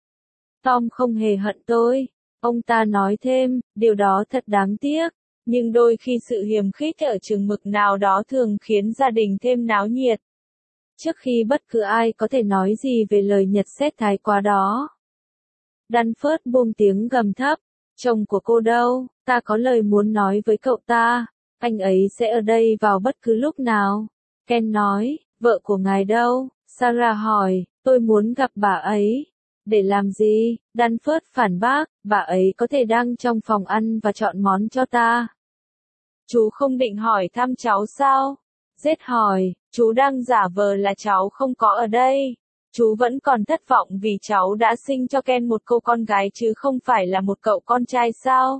Tom không hề hận tôi. Ông ta nói thêm, điều đó thật đáng tiếc. Nhưng đôi khi sự hiềm khích ở chừng mực nào đó thường khiến gia đình thêm náo nhiệt. Trước khi bất cứ ai có thể nói gì về lời nhận xét thái quá đó. Danford buông tiếng gầm thấp, chồng của cô đâu, ta có lời muốn nói với cậu ta, anh ấy sẽ ở đây vào bất cứ lúc nào. Ken nói, vợ của ngài đâu? Sarah hỏi, tôi muốn gặp bà ấy. Để làm gì? Danford phản bác, bà ấy có thể đang trong phòng ăn và chọn món cho ta. Chú không định hỏi thăm cháu sao? Zed hỏi, chú đang giả vờ là cháu không có ở đây. Chú vẫn còn thất vọng vì cháu đã sinh cho Ken một cô con gái chứ không phải là một cậu con trai sao?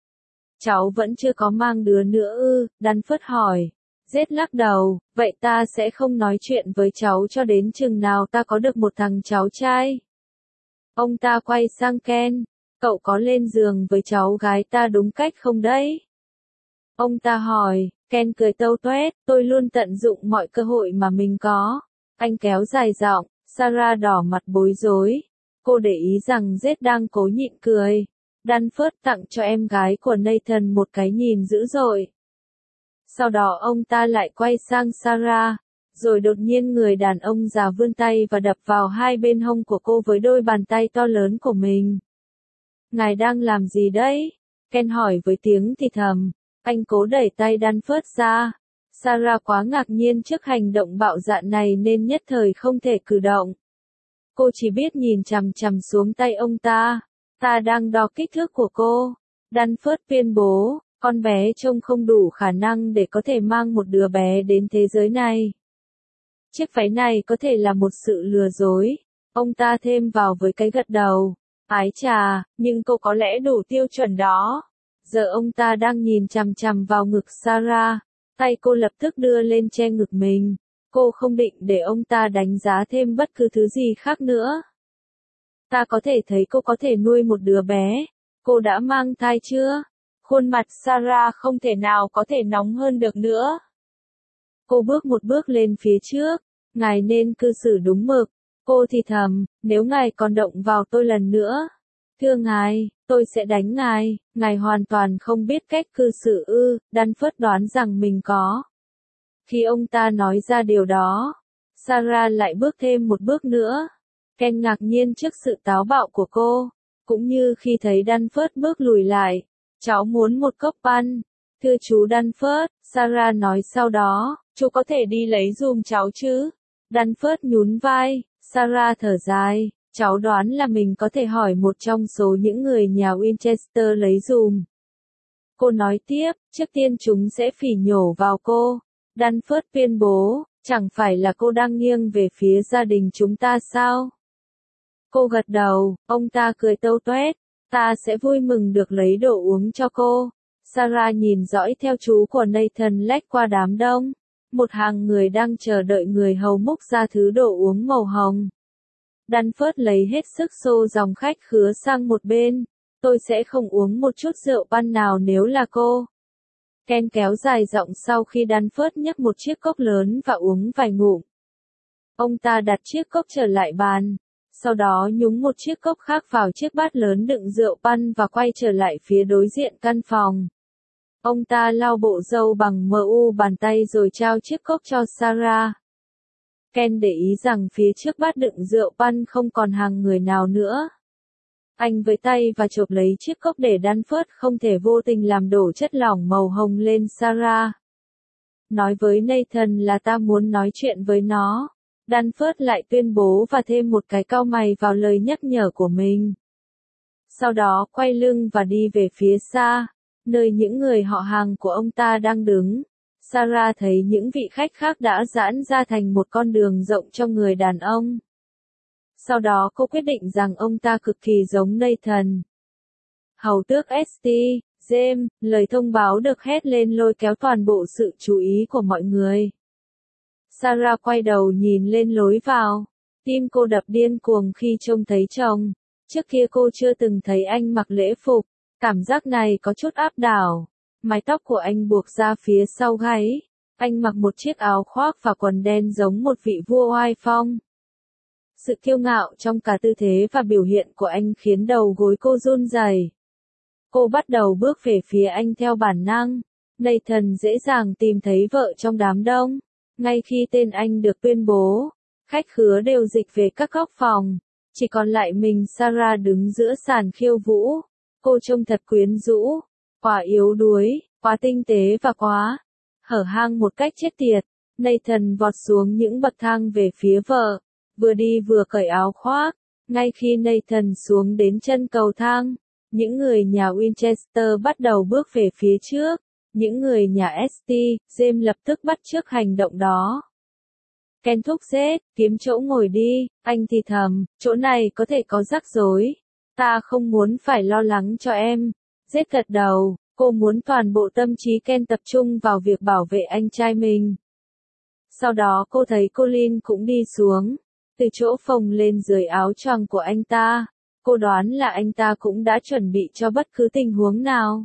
Cháu vẫn chưa có mang đứa nữa ư? Danford hỏi. Zed lắc đầu, vậy ta sẽ không nói chuyện với cháu cho đến chừng nào ta có được một thằng cháu trai. Ông ta quay sang Ken, cậu có lên giường với cháu gái ta đúng cách không đấy? Ông ta hỏi, Ken cười tâu toét, tôi luôn tận dụng mọi cơ hội mà mình có. Anh kéo dài giọng, Sarah đỏ mặt bối rối. Cô để ý rằng Zed đang cố nhịn cười. Danford tặng cho em gái của Nathan một cái nhìn dữ dội. Sau đó ông ta lại quay sang Sarah. Rồi đột nhiên người đàn ông già vươn tay và đập vào hai bên hông của cô với đôi bàn tay to lớn của mình. Ngài đang làm gì đấy? Ken hỏi với tiếng thì thầm. Anh cố đẩy tay Danford ra. Sarah quá ngạc nhiên trước hành động bạo dạn này nên nhất thời không thể cử động. Cô chỉ biết nhìn chằm chằm xuống tay ông ta. Ta đang đo kích thước của cô. Danford tuyên bố, con bé trông không đủ khả năng để có thể mang một đứa bé đến thế giới này. Chiếc váy này có thể là một sự lừa dối. Ông ta thêm vào với cái gật đầu. Ái chà, nhưng cô có lẽ đủ tiêu chuẩn đó. Giờ ông ta đang nhìn chằm chằm vào ngực Sarah. Tay cô lập tức đưa lên che ngực mình. Cô không định để ông ta đánh giá thêm bất cứ thứ gì khác nữa. Ta có thể thấy cô có thể nuôi một đứa bé. Cô đã mang thai chưa? Khuôn mặt Sarah không thể nào có thể nóng hơn được nữa. Cô bước một bước lên phía trước. Ngài nên cư xử đúng mực. Cô thì thầm, nếu ngài còn động vào tôi lần nữa. Thưa ngài, tôi sẽ đánh ngài. Ngài hoàn toàn không biết cách cư xử ư? Danford đoán rằng mình có. Khi ông ta nói ra điều đó, Sarah lại bước thêm một bước nữa. Ken ngạc nhiên trước sự táo bạo của cô, cũng như khi thấy Danford bước lùi lại. Cháu muốn một cốc pan. Thưa chú Danford, Sarah nói sau đó, chú có thể đi lấy giùm cháu chứ? Danford nhún vai, Sarah thở dài, cháu đoán là mình có thể hỏi một trong số những người nhà Winchester lấy giùm. Cô nói tiếp, trước tiên chúng sẽ phỉ nhổ vào cô. Danford tuyên bố, chẳng phải là cô đang nghiêng về phía gia đình chúng ta sao? Cô gật đầu, ông ta cười tâu toét, ta sẽ vui mừng được lấy đồ uống cho cô. Sarah nhìn dõi theo chú của Nathan lách qua đám đông. Một hàng người đang chờ đợi người hầu múc ra thứ đồ uống màu hồng. Danford lấy hết sức xô dòng khách khứa sang một bên. Tôi sẽ không uống một chút rượu ban nào nếu là cô. Ken kéo dài giọng sau khi Danford nhấc một chiếc cốc lớn và uống vài ngụm. Ông ta đặt chiếc cốc trở lại bàn. Sau đó nhúng một chiếc cốc khác vào chiếc bát lớn đựng rượu pan và quay trở lại phía đối diện căn phòng. Ông ta lau bộ râu bằng bàn tay rồi trao chiếc cốc cho Sarah. Ken để ý rằng phía trước bát đựng rượu pan không còn hàng người nào nữa. Anh với tay và chộp lấy chiếc cốc để Danford không thể vô tình làm đổ chất lỏng màu hồng lên Sarah. Nói với Nathan là ta muốn nói chuyện với nó. Danford lại tuyên bố và thêm một cái cau mày vào lời nhắc nhở của mình. Sau đó quay lưng và đi về phía xa, nơi những người họ hàng của ông ta đang đứng. Sarah thấy những vị khách khác đã giãn ra thành một con đường rộng cho người đàn ông. Sau đó cô quyết định rằng ông ta cực kỳ giống Nathan. Hầu tước St. James, lời thông báo được hét lên lôi kéo toàn bộ sự chú ý của mọi người. Sarah quay đầu nhìn lên lối vào. Tim cô đập điên cuồng khi trông thấy chồng. Trước kia cô chưa từng thấy anh mặc lễ phục. Cảm giác này có chút áp đảo. Mái tóc của anh buộc ra phía sau gáy. Anh mặc một chiếc áo khoác và quần đen giống một vị vua oai phong. Sự kiêu ngạo trong cả tư thế và biểu hiện của anh khiến đầu gối cô run rẩy. Cô bắt đầu bước về phía anh theo bản năng. Nathan dễ dàng tìm thấy vợ trong đám đông. Ngay khi tên anh được tuyên bố, khách khứa đều dịch về các góc phòng. Chỉ còn lại mình Sarah đứng giữa sàn khiêu vũ. Cô trông thật quyến rũ, quá yếu đuối, quá tinh tế và quá hở hang một cách chết tiệt. Nathan vọt xuống những bậc thang về phía vợ, vừa đi vừa cởi áo khoác. Ngay khi Nathan xuống đến chân cầu thang, những người nhà Winchester bắt đầu bước về phía trước. Những người nhà St. James lập tức bắt chước hành động đó. Ken thúc giết, kiếm chỗ ngồi đi, anh thì thầm, chỗ này có thể có rắc rối. Ta không muốn phải lo lắng cho em. Giết gật đầu, cô muốn toàn bộ tâm trí Ken tập trung vào việc bảo vệ anh trai mình. Sau đó cô thấy Colin cũng đi xuống, từ chỗ phồng lên dưới áo choàng của anh ta. Cô đoán là anh ta cũng đã chuẩn bị cho bất cứ tình huống nào.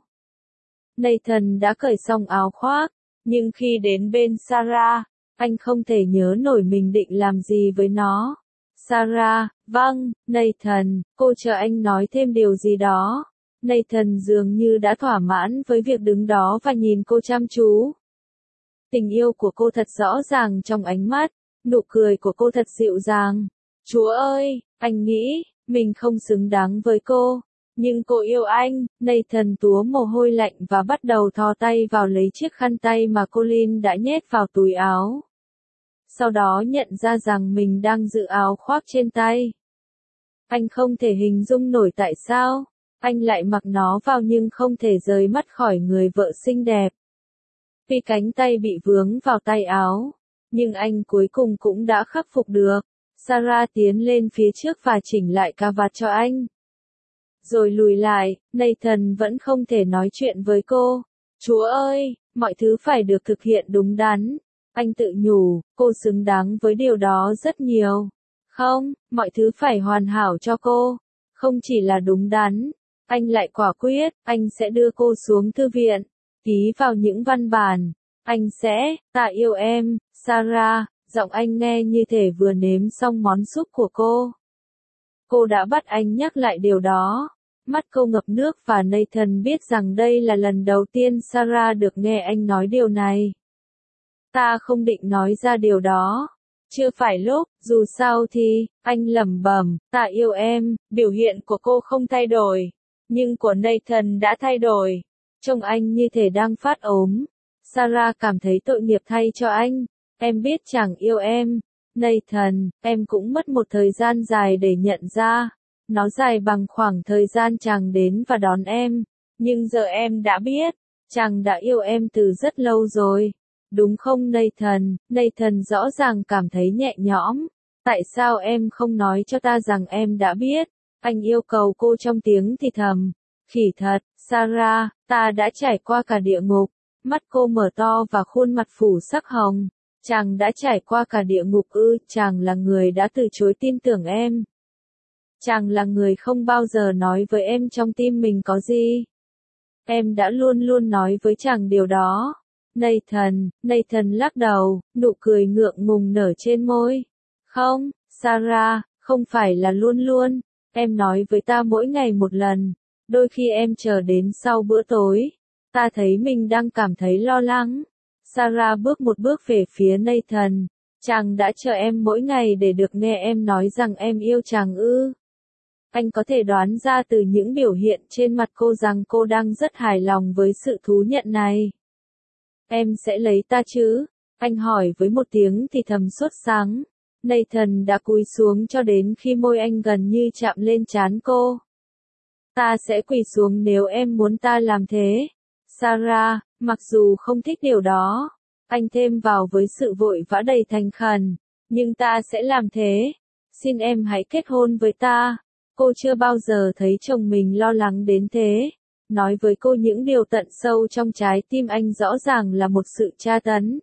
Nathan đã cởi xong áo khoác, nhưng khi đến bên Sarah, anh không thể nhớ nổi mình định làm gì với nó. Sarah, vâng, Nathan, cô chờ anh nói thêm điều gì đó. Nathan dường như đã thỏa mãn với việc đứng đó và nhìn cô chăm chú. Tình yêu của cô thật rõ ràng trong ánh mắt, nụ cười của cô thật dịu dàng. Chúa ơi, anh nghĩ, mình không xứng đáng với cô. Nhưng cô yêu anh. Nathan túa mồ hôi lạnh và bắt đầu thò tay vào lấy chiếc khăn tay mà Colin đã nhét vào túi áo. Sau đó nhận ra rằng mình đang giữ áo khoác trên tay. Anh không thể hình dung nổi tại sao anh lại mặc nó vào nhưng không thể rời mắt khỏi người vợ xinh đẹp. Tuy cánh tay bị vướng vào tay áo, nhưng anh cuối cùng cũng đã khắc phục được. Sarah tiến lên phía trước và chỉnh lại cà vạt cho anh. Rồi lùi lại, Nathan vẫn không thể nói chuyện với cô. Chúa ơi, mọi thứ phải được thực hiện đúng đắn. Anh tự nhủ, cô xứng đáng với điều đó rất nhiều. Không, mọi thứ phải hoàn hảo cho cô. Không chỉ là đúng đắn. Anh lại quả quyết, anh sẽ đưa cô xuống thư viện, ký vào những văn bản. Anh sẽ, ta yêu em, Sarah, giọng anh nghe như thể vừa nếm xong món súp của cô. Cô đã bắt anh nhắc lại điều đó. Mắt cô ngập nước và Nathan biết rằng đây là lần đầu tiên Sarah được nghe anh nói điều này. Ta không định nói ra điều đó. Chưa phải lúc, dù sao thì, anh lẩm bẩm, ta yêu em, biểu hiện của cô không thay đổi. Nhưng của Nathan đã thay đổi. Trông anh như thể đang phát ốm. Sarah cảm thấy tội nghiệp thay cho anh. Em biết chàng yêu em. Nathan, em cũng mất một thời gian dài để nhận ra. Nó dài bằng khoảng thời gian chàng đến và đón em. Nhưng giờ em đã biết. Chàng đã yêu em từ rất lâu rồi. Đúng không Nathan? Nathan rõ ràng cảm thấy nhẹ nhõm. Tại sao em không nói cho ta rằng em đã biết? Anh yêu cầu cô trong tiếng thì thầm. Khỉ thật, Sarah, ta đã trải qua cả địa ngục. Mắt cô mở to và khuôn mặt phủ sắc hồng. Chàng đã trải qua cả địa ngục ư? Chàng là người đã từ chối tin tưởng em. Chàng là người không bao giờ nói với em trong tim mình có gì. Em đã luôn luôn nói với chàng điều đó. Nathan lắc đầu, nụ cười ngượng ngùng nở trên môi. Không, Sarah, không phải là luôn luôn. Em nói với ta mỗi ngày một lần. Đôi khi em chờ đến sau bữa tối. Ta thấy mình đang cảm thấy lo lắng. Sarah bước một bước về phía Nathan. Chàng đã chờ em mỗi ngày để được nghe em nói rằng em yêu chàng ư? Anh có thể đoán ra từ những biểu hiện trên mặt cô rằng cô đang rất hài lòng với sự thú nhận này. Em sẽ lấy ta chứ? Anh hỏi với một tiếng thì thầm sốt sắng. Nathan đã cúi xuống cho đến khi môi anh gần như chạm lên trán cô. Ta sẽ quỳ xuống nếu em muốn ta làm thế. Sarah, mặc dù không thích điều đó, anh thêm vào với sự vội vã đầy thành khẩn. Nhưng ta sẽ làm thế. Xin em hãy kết hôn với ta. Cô chưa bao giờ thấy chồng mình lo lắng đến thế. Nói với cô những điều tận sâu trong trái tim anh rõ ràng là một sự tra tấn.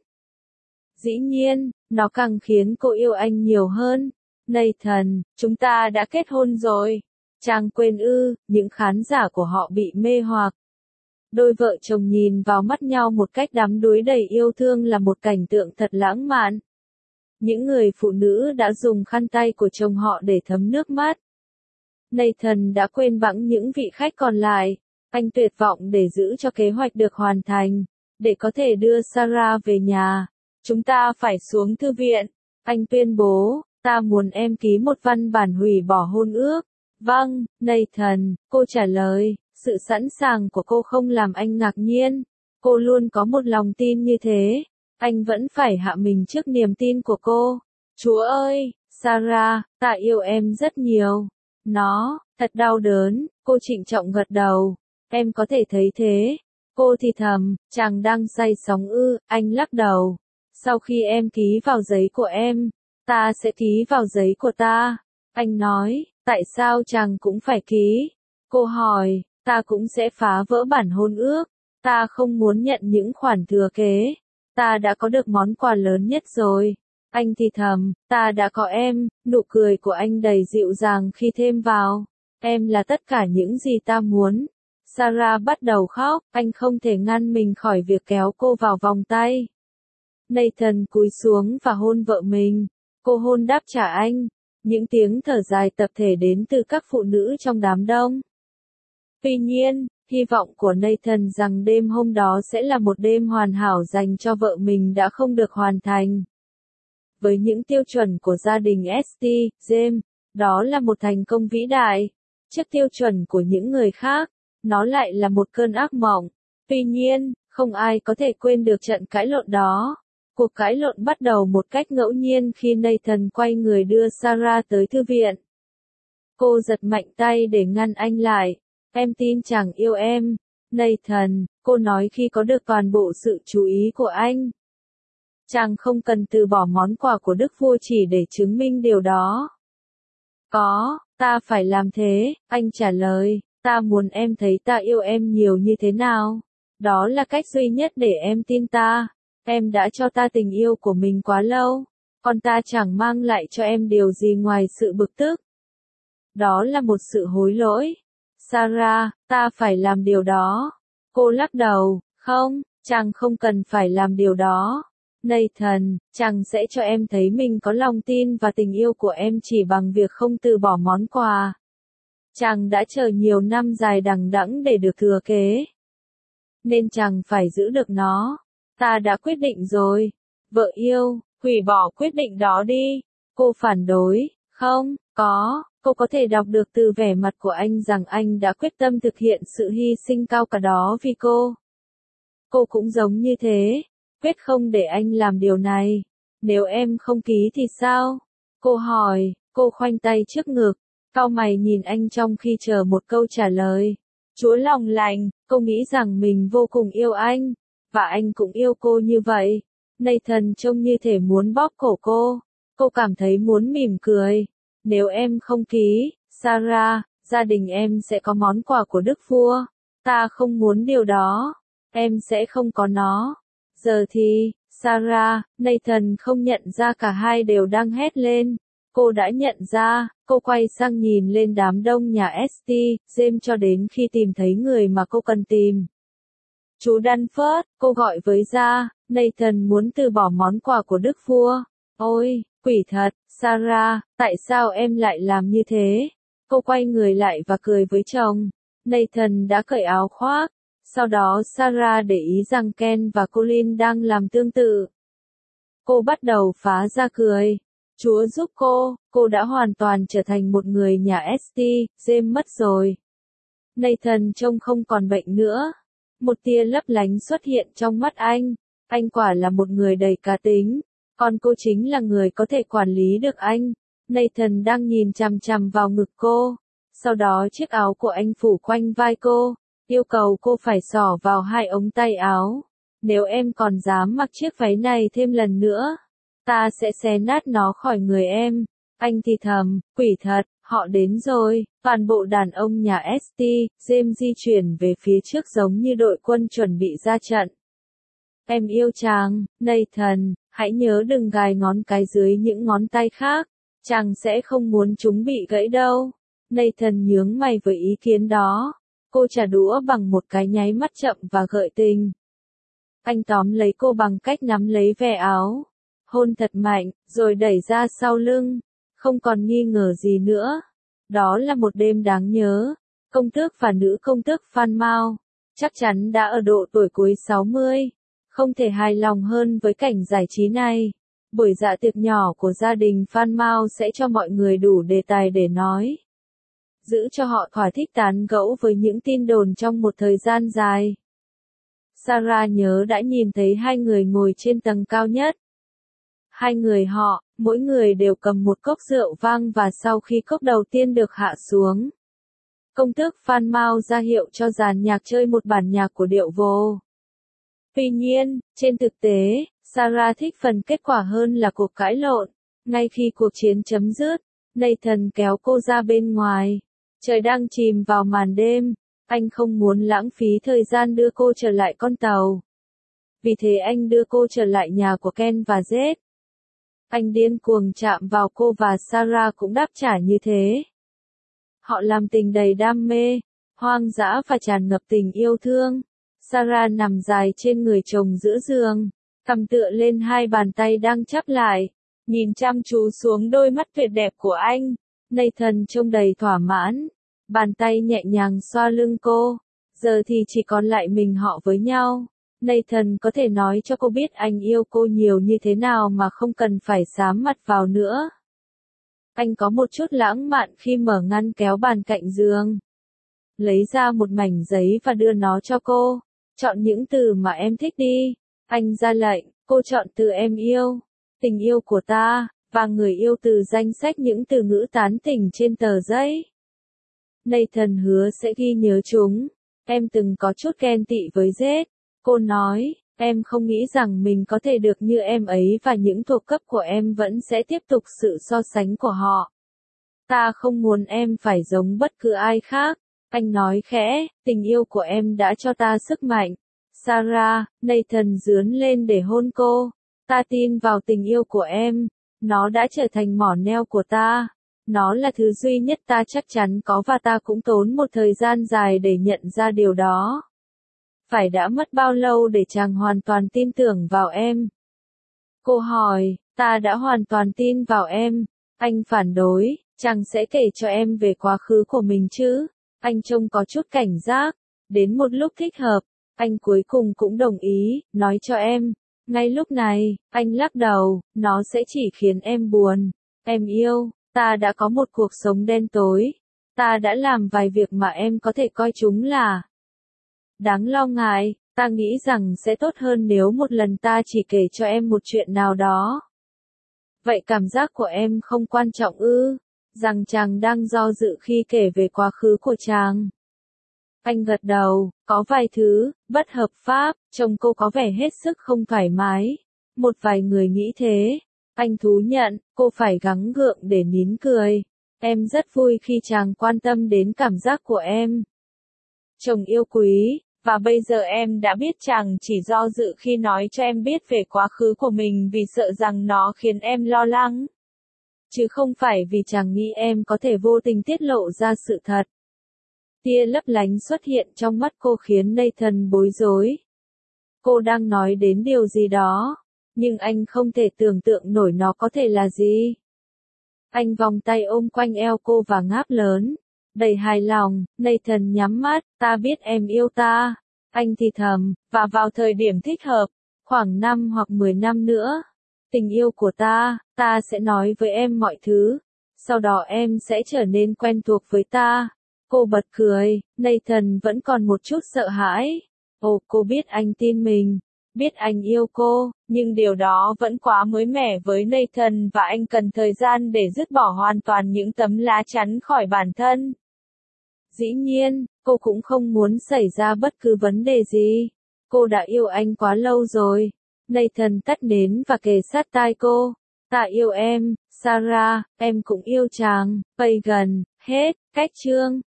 Dĩ nhiên, nó càng khiến cô yêu anh nhiều hơn. Nathan, chúng ta đã kết hôn rồi. Chàng quên ư? Những khán giả của họ bị mê hoặc. Đôi vợ chồng nhìn vào mắt nhau một cách đắm đuối đầy yêu thương là một cảnh tượng thật lãng mạn. Những người phụ nữ đã dùng khăn tay của chồng họ để thấm nước mắt. Nathan đã quên bẵng những vị khách còn lại. Anh tuyệt vọng để giữ cho kế hoạch được hoàn thành. Để có thể đưa Sarah về nhà, chúng ta phải xuống thư viện. Anh tuyên bố, ta muốn em ký một văn bản hủy bỏ hôn ước. Vâng, Nathan, cô trả lời. Sự sẵn sàng của cô không làm anh ngạc nhiên. Cô luôn có một lòng tin như thế. Anh vẫn phải hạ mình trước niềm tin của cô. Chúa ơi, Sarah, ta yêu em rất nhiều. Nó, thật đau đớn, cô trịnh trọng gật đầu. Em có thể thấy thế. Cô thì thầm, chàng đang say sóng ư? Anh lắc đầu. Sau khi em ký vào giấy của em, ta sẽ ký vào giấy của ta. Anh nói, tại sao chàng cũng phải ký? Cô hỏi, ta cũng sẽ phá vỡ bản hôn ước. Ta không muốn nhận những khoản thừa kế. Ta đã có được món quà lớn nhất rồi. Anh thì thầm, ta đã có em. Nụ cười của anh đầy dịu dàng khi thêm vào. Em là tất cả những gì ta muốn. Sarah bắt đầu khóc, anh không thể ngăn mình khỏi việc kéo cô vào vòng tay. Nathan cúi xuống và hôn vợ mình. Cô hôn đáp trả anh. Những tiếng thở dài tập thể đến từ các phụ nữ trong đám đông. Tuy nhiên, hy vọng của Nathan rằng đêm hôm đó sẽ là một đêm hoàn hảo dành cho vợ mình đã không được hoàn thành. Với những tiêu chuẩn của gia đình St. James, đó là một thành công vĩ đại. Trước tiêu chuẩn của những người khác, nó lại là một cơn ác mộng. Tuy nhiên, không ai có thể quên được trận cãi lộn đó. Cuộc cãi lộn bắt đầu một cách ngẫu nhiên khi Nathan quay người đưa Sarah tới thư viện. Cô giật mạnh tay để ngăn anh lại. Em tin chàng yêu em. Nathan, cô nói khi có được toàn bộ sự chú ý của anh. Chàng không cần từ bỏ món quà của Đức Vua chỉ để chứng minh điều đó. Có, ta phải làm thế, anh trả lời. Ta muốn em thấy ta yêu em nhiều như thế nào. Đó là cách duy nhất để em tin ta. Em đã cho ta tình yêu của mình quá lâu. Còn ta chẳng mang lại cho em điều gì ngoài sự bực tức. Đó là một sự hối lỗi. Sarah, ta phải làm điều đó. Cô lắc đầu, không, chàng không cần phải làm điều đó. Nathan, chàng sẽ cho em thấy mình có lòng tin và tình yêu của em chỉ bằng việc không từ bỏ món quà. Chàng đã chờ nhiều năm dài đằng đẵng để được thừa kế. Nên chàng phải giữ được nó. Ta đã quyết định rồi. Vợ yêu, hủy bỏ quyết định đó đi. Cô phản đối, không, cô có thể đọc được từ vẻ mặt của anh rằng anh đã quyết tâm thực hiện sự hy sinh cao cả đó vì cô. Cô cũng giống như thế, quyết không để anh làm điều này. Nếu em không ký thì sao? Cô hỏi, cô khoanh tay trước ngực, cau mày nhìn anh trong khi chờ một câu trả lời. Chúa lòng lành, cô nghĩ rằng mình vô cùng yêu anh, và anh cũng yêu cô như vậy. Nathan trông như thể muốn bóp cổ cô. Cô cảm thấy muốn mỉm cười. Nếu em không ký, Sarah, gia đình em sẽ có món quà của Đức Vua. Ta không muốn điều đó. Em sẽ không có nó. Giờ thì, Sarah, Nathan không nhận ra cả hai đều đang hét lên. Cô đã nhận ra, cô quay sang nhìn lên đám đông nhà St. James cho đến khi tìm thấy người mà cô cần tìm. Chú Danford, cô gọi với ra, Nathan muốn từ bỏ món quà của Đức Vua. Ôi, quỷ thật, Sarah, tại sao em lại làm như thế? Cô quay người lại và cười với chồng. Nathan đã cởi áo khoác. Sau đó Sarah để ý rằng Ken và Colin đang làm tương tự. Cô bắt đầu phá ra cười. Chúa giúp cô đã hoàn toàn trở thành một người nhà St. James mất rồi. Nathan trông không còn bệnh nữa. Một tia lấp lánh xuất hiện trong mắt anh. Anh quả là một người đầy cá tính. Còn cô chính là người có thể quản lý được anh. Nathan đang nhìn chằm chằm vào ngực cô. Sau đó chiếc áo của anh phủ quanh vai cô. Yêu cầu cô phải xỏ vào hai ống tay áo. Nếu em còn dám mặc chiếc váy này thêm lần nữa, ta sẽ xé nát nó khỏi người em. Anh thì thầm, quỷ thật, họ đến rồi. Toàn bộ đàn ông nhà St. James di chuyển về phía trước giống như đội quân chuẩn bị ra trận. Em yêu chàng, Nathan, hãy nhớ đừng gài ngón cái dưới những ngón tay khác. Chàng sẽ không muốn chúng bị gãy đâu. Nathan nhướng mày với ý kiến đó. Cô trả đũa bằng một cái nháy mắt chậm và gợi tình. Anh tóm lấy cô bằng cách nắm lấy ve áo. Hôn thật mạnh, rồi đẩy ra sau lưng. Không còn nghi ngờ gì nữa. Đó là một đêm đáng nhớ. Công tước và nữ công tước Phan Mao chắc chắn đã ở độ tuổi cuối 60. Không thể hài lòng hơn với cảnh giải trí này. Buổi dạ tiệc nhỏ của gia đình Phan Mao sẽ cho mọi người đủ đề tài để nói. Giữ cho họ thỏa thích tán gẫu với những tin đồn trong một thời gian dài. Sarah nhớ đã nhìn thấy hai người ngồi trên tầng cao nhất. Hai người họ, mỗi người đều cầm một cốc rượu vang và sau khi cốc đầu tiên được hạ xuống, công tước Phan Mao ra hiệu cho dàn nhạc chơi một bản nhạc của điệu vô. Tuy nhiên, trên thực tế, Sarah thích phần kết quả hơn là cuộc cãi lộn. Ngay khi cuộc chiến chấm dứt, Nathan kéo cô ra bên ngoài. Trời đang chìm vào màn đêm, anh không muốn lãng phí thời gian đưa cô trở lại con tàu. Vì thế anh đưa cô trở lại nhà của Ken và Jed. Anh điên cuồng chạm vào cô và Sarah cũng đáp trả như thế. Họ làm tình đầy đam mê, hoang dã và tràn ngập tình yêu thương. Sarah nằm dài trên người chồng giữa giường, cằm tựa lên hai bàn tay đang chắp lại, nhìn chăm chú xuống đôi mắt tuyệt đẹp của anh. Nathan trông đầy thỏa mãn, bàn tay nhẹ nhàng xoa lưng cô. Giờ thì chỉ còn lại mình họ với nhau. Nathan có thể nói cho cô biết anh yêu cô nhiều như thế nào mà không cần phải sám mặt vào nữa. Anh có một chút lãng mạn khi mở ngăn kéo bàn cạnh giường. Lấy ra một mảnh giấy và đưa nó cho cô. Chọn những từ mà em thích đi. Anh ra lệnh, cô chọn từ em yêu, tình yêu của ta, và người yêu từ danh sách những từ ngữ tán tỉnh trên tờ giấy. Nathan hứa sẽ ghi nhớ chúng. Em từng có chút ghen tị với Jed. Cô nói, em không nghĩ rằng mình có thể được như em ấy và những thuộc cấp của em vẫn sẽ tiếp tục sự so sánh của họ. Ta không muốn em phải giống bất cứ ai khác. Anh nói khẽ, tình yêu của em đã cho ta sức mạnh. Sarah, Nathan dướn lên để hôn cô. Ta tin vào tình yêu của em. Nó đã trở thành mỏ neo của ta. Nó là thứ duy nhất ta chắc chắn có và ta cũng tốn một thời gian dài để nhận ra điều đó. Phải đã mất bao lâu để chàng hoàn toàn tin tưởng vào em? Cô hỏi, ta đã hoàn toàn tin vào em. Anh phản đối, chàng sẽ kể cho em về quá khứ của mình chứ? Anh trông có chút cảnh giác. Đến một lúc thích hợp, anh cuối cùng cũng đồng ý, nói cho em. Ngay lúc này, anh lắc đầu, nó sẽ chỉ khiến em buồn. Em yêu, ta đã có một cuộc sống đen tối. Ta đã làm vài việc mà em có thể coi chúng là đáng lo ngại. Ta nghĩ rằng sẽ tốt hơn nếu một lần ta chỉ kể cho em một chuyện nào đó. Vậy cảm giác của em không quan trọng ư? Rằng chàng đang do dự khi kể về quá khứ của chàng. Anh gật đầu, có vài thứ, bất hợp pháp, trông cô có vẻ hết sức không thoải mái. Một vài người nghĩ thế. Anh thú nhận, cô phải gắng gượng để nín cười. Em rất vui khi chàng quan tâm đến cảm giác của em. Chồng yêu quý, và bây giờ em đã biết chàng chỉ do dự khi nói cho em biết về quá khứ của mình vì sợ rằng nó khiến em lo lắng. Chứ không phải vì chàng nghĩ em có thể vô tình tiết lộ ra sự thật. Tia lấp lánh xuất hiện trong mắt cô khiến Nathan bối rối. Cô đang nói đến điều gì đó, nhưng anh không thể tưởng tượng nổi nó có thể là gì. Anh vòng tay ôm quanh eo cô và ngáp lớn. Đầy hài lòng, Nathan nhắm mắt, ta biết em yêu ta. Anh thì thầm, và vào thời điểm thích hợp, khoảng 5 hoặc 10 năm nữa. Tình yêu của ta sẽ nói với em mọi thứ. Sau đó em sẽ trở nên quen thuộc với ta. Cô bật cười, Nathan vẫn còn một chút sợ hãi. Ồ, cô biết anh tin mình, biết anh yêu cô, nhưng điều đó vẫn quá mới mẻ với Nathan và anh cần thời gian để dứt bỏ hoàn toàn những tấm lá chắn khỏi bản thân. Dĩ nhiên, cô cũng không muốn xảy ra bất cứ vấn đề gì. Cô đã yêu anh quá lâu rồi. Nathan tắt nến và kề sát tai cô. Ta yêu em, Sarah, em cũng yêu chàng. Pagan, hết, cách chương.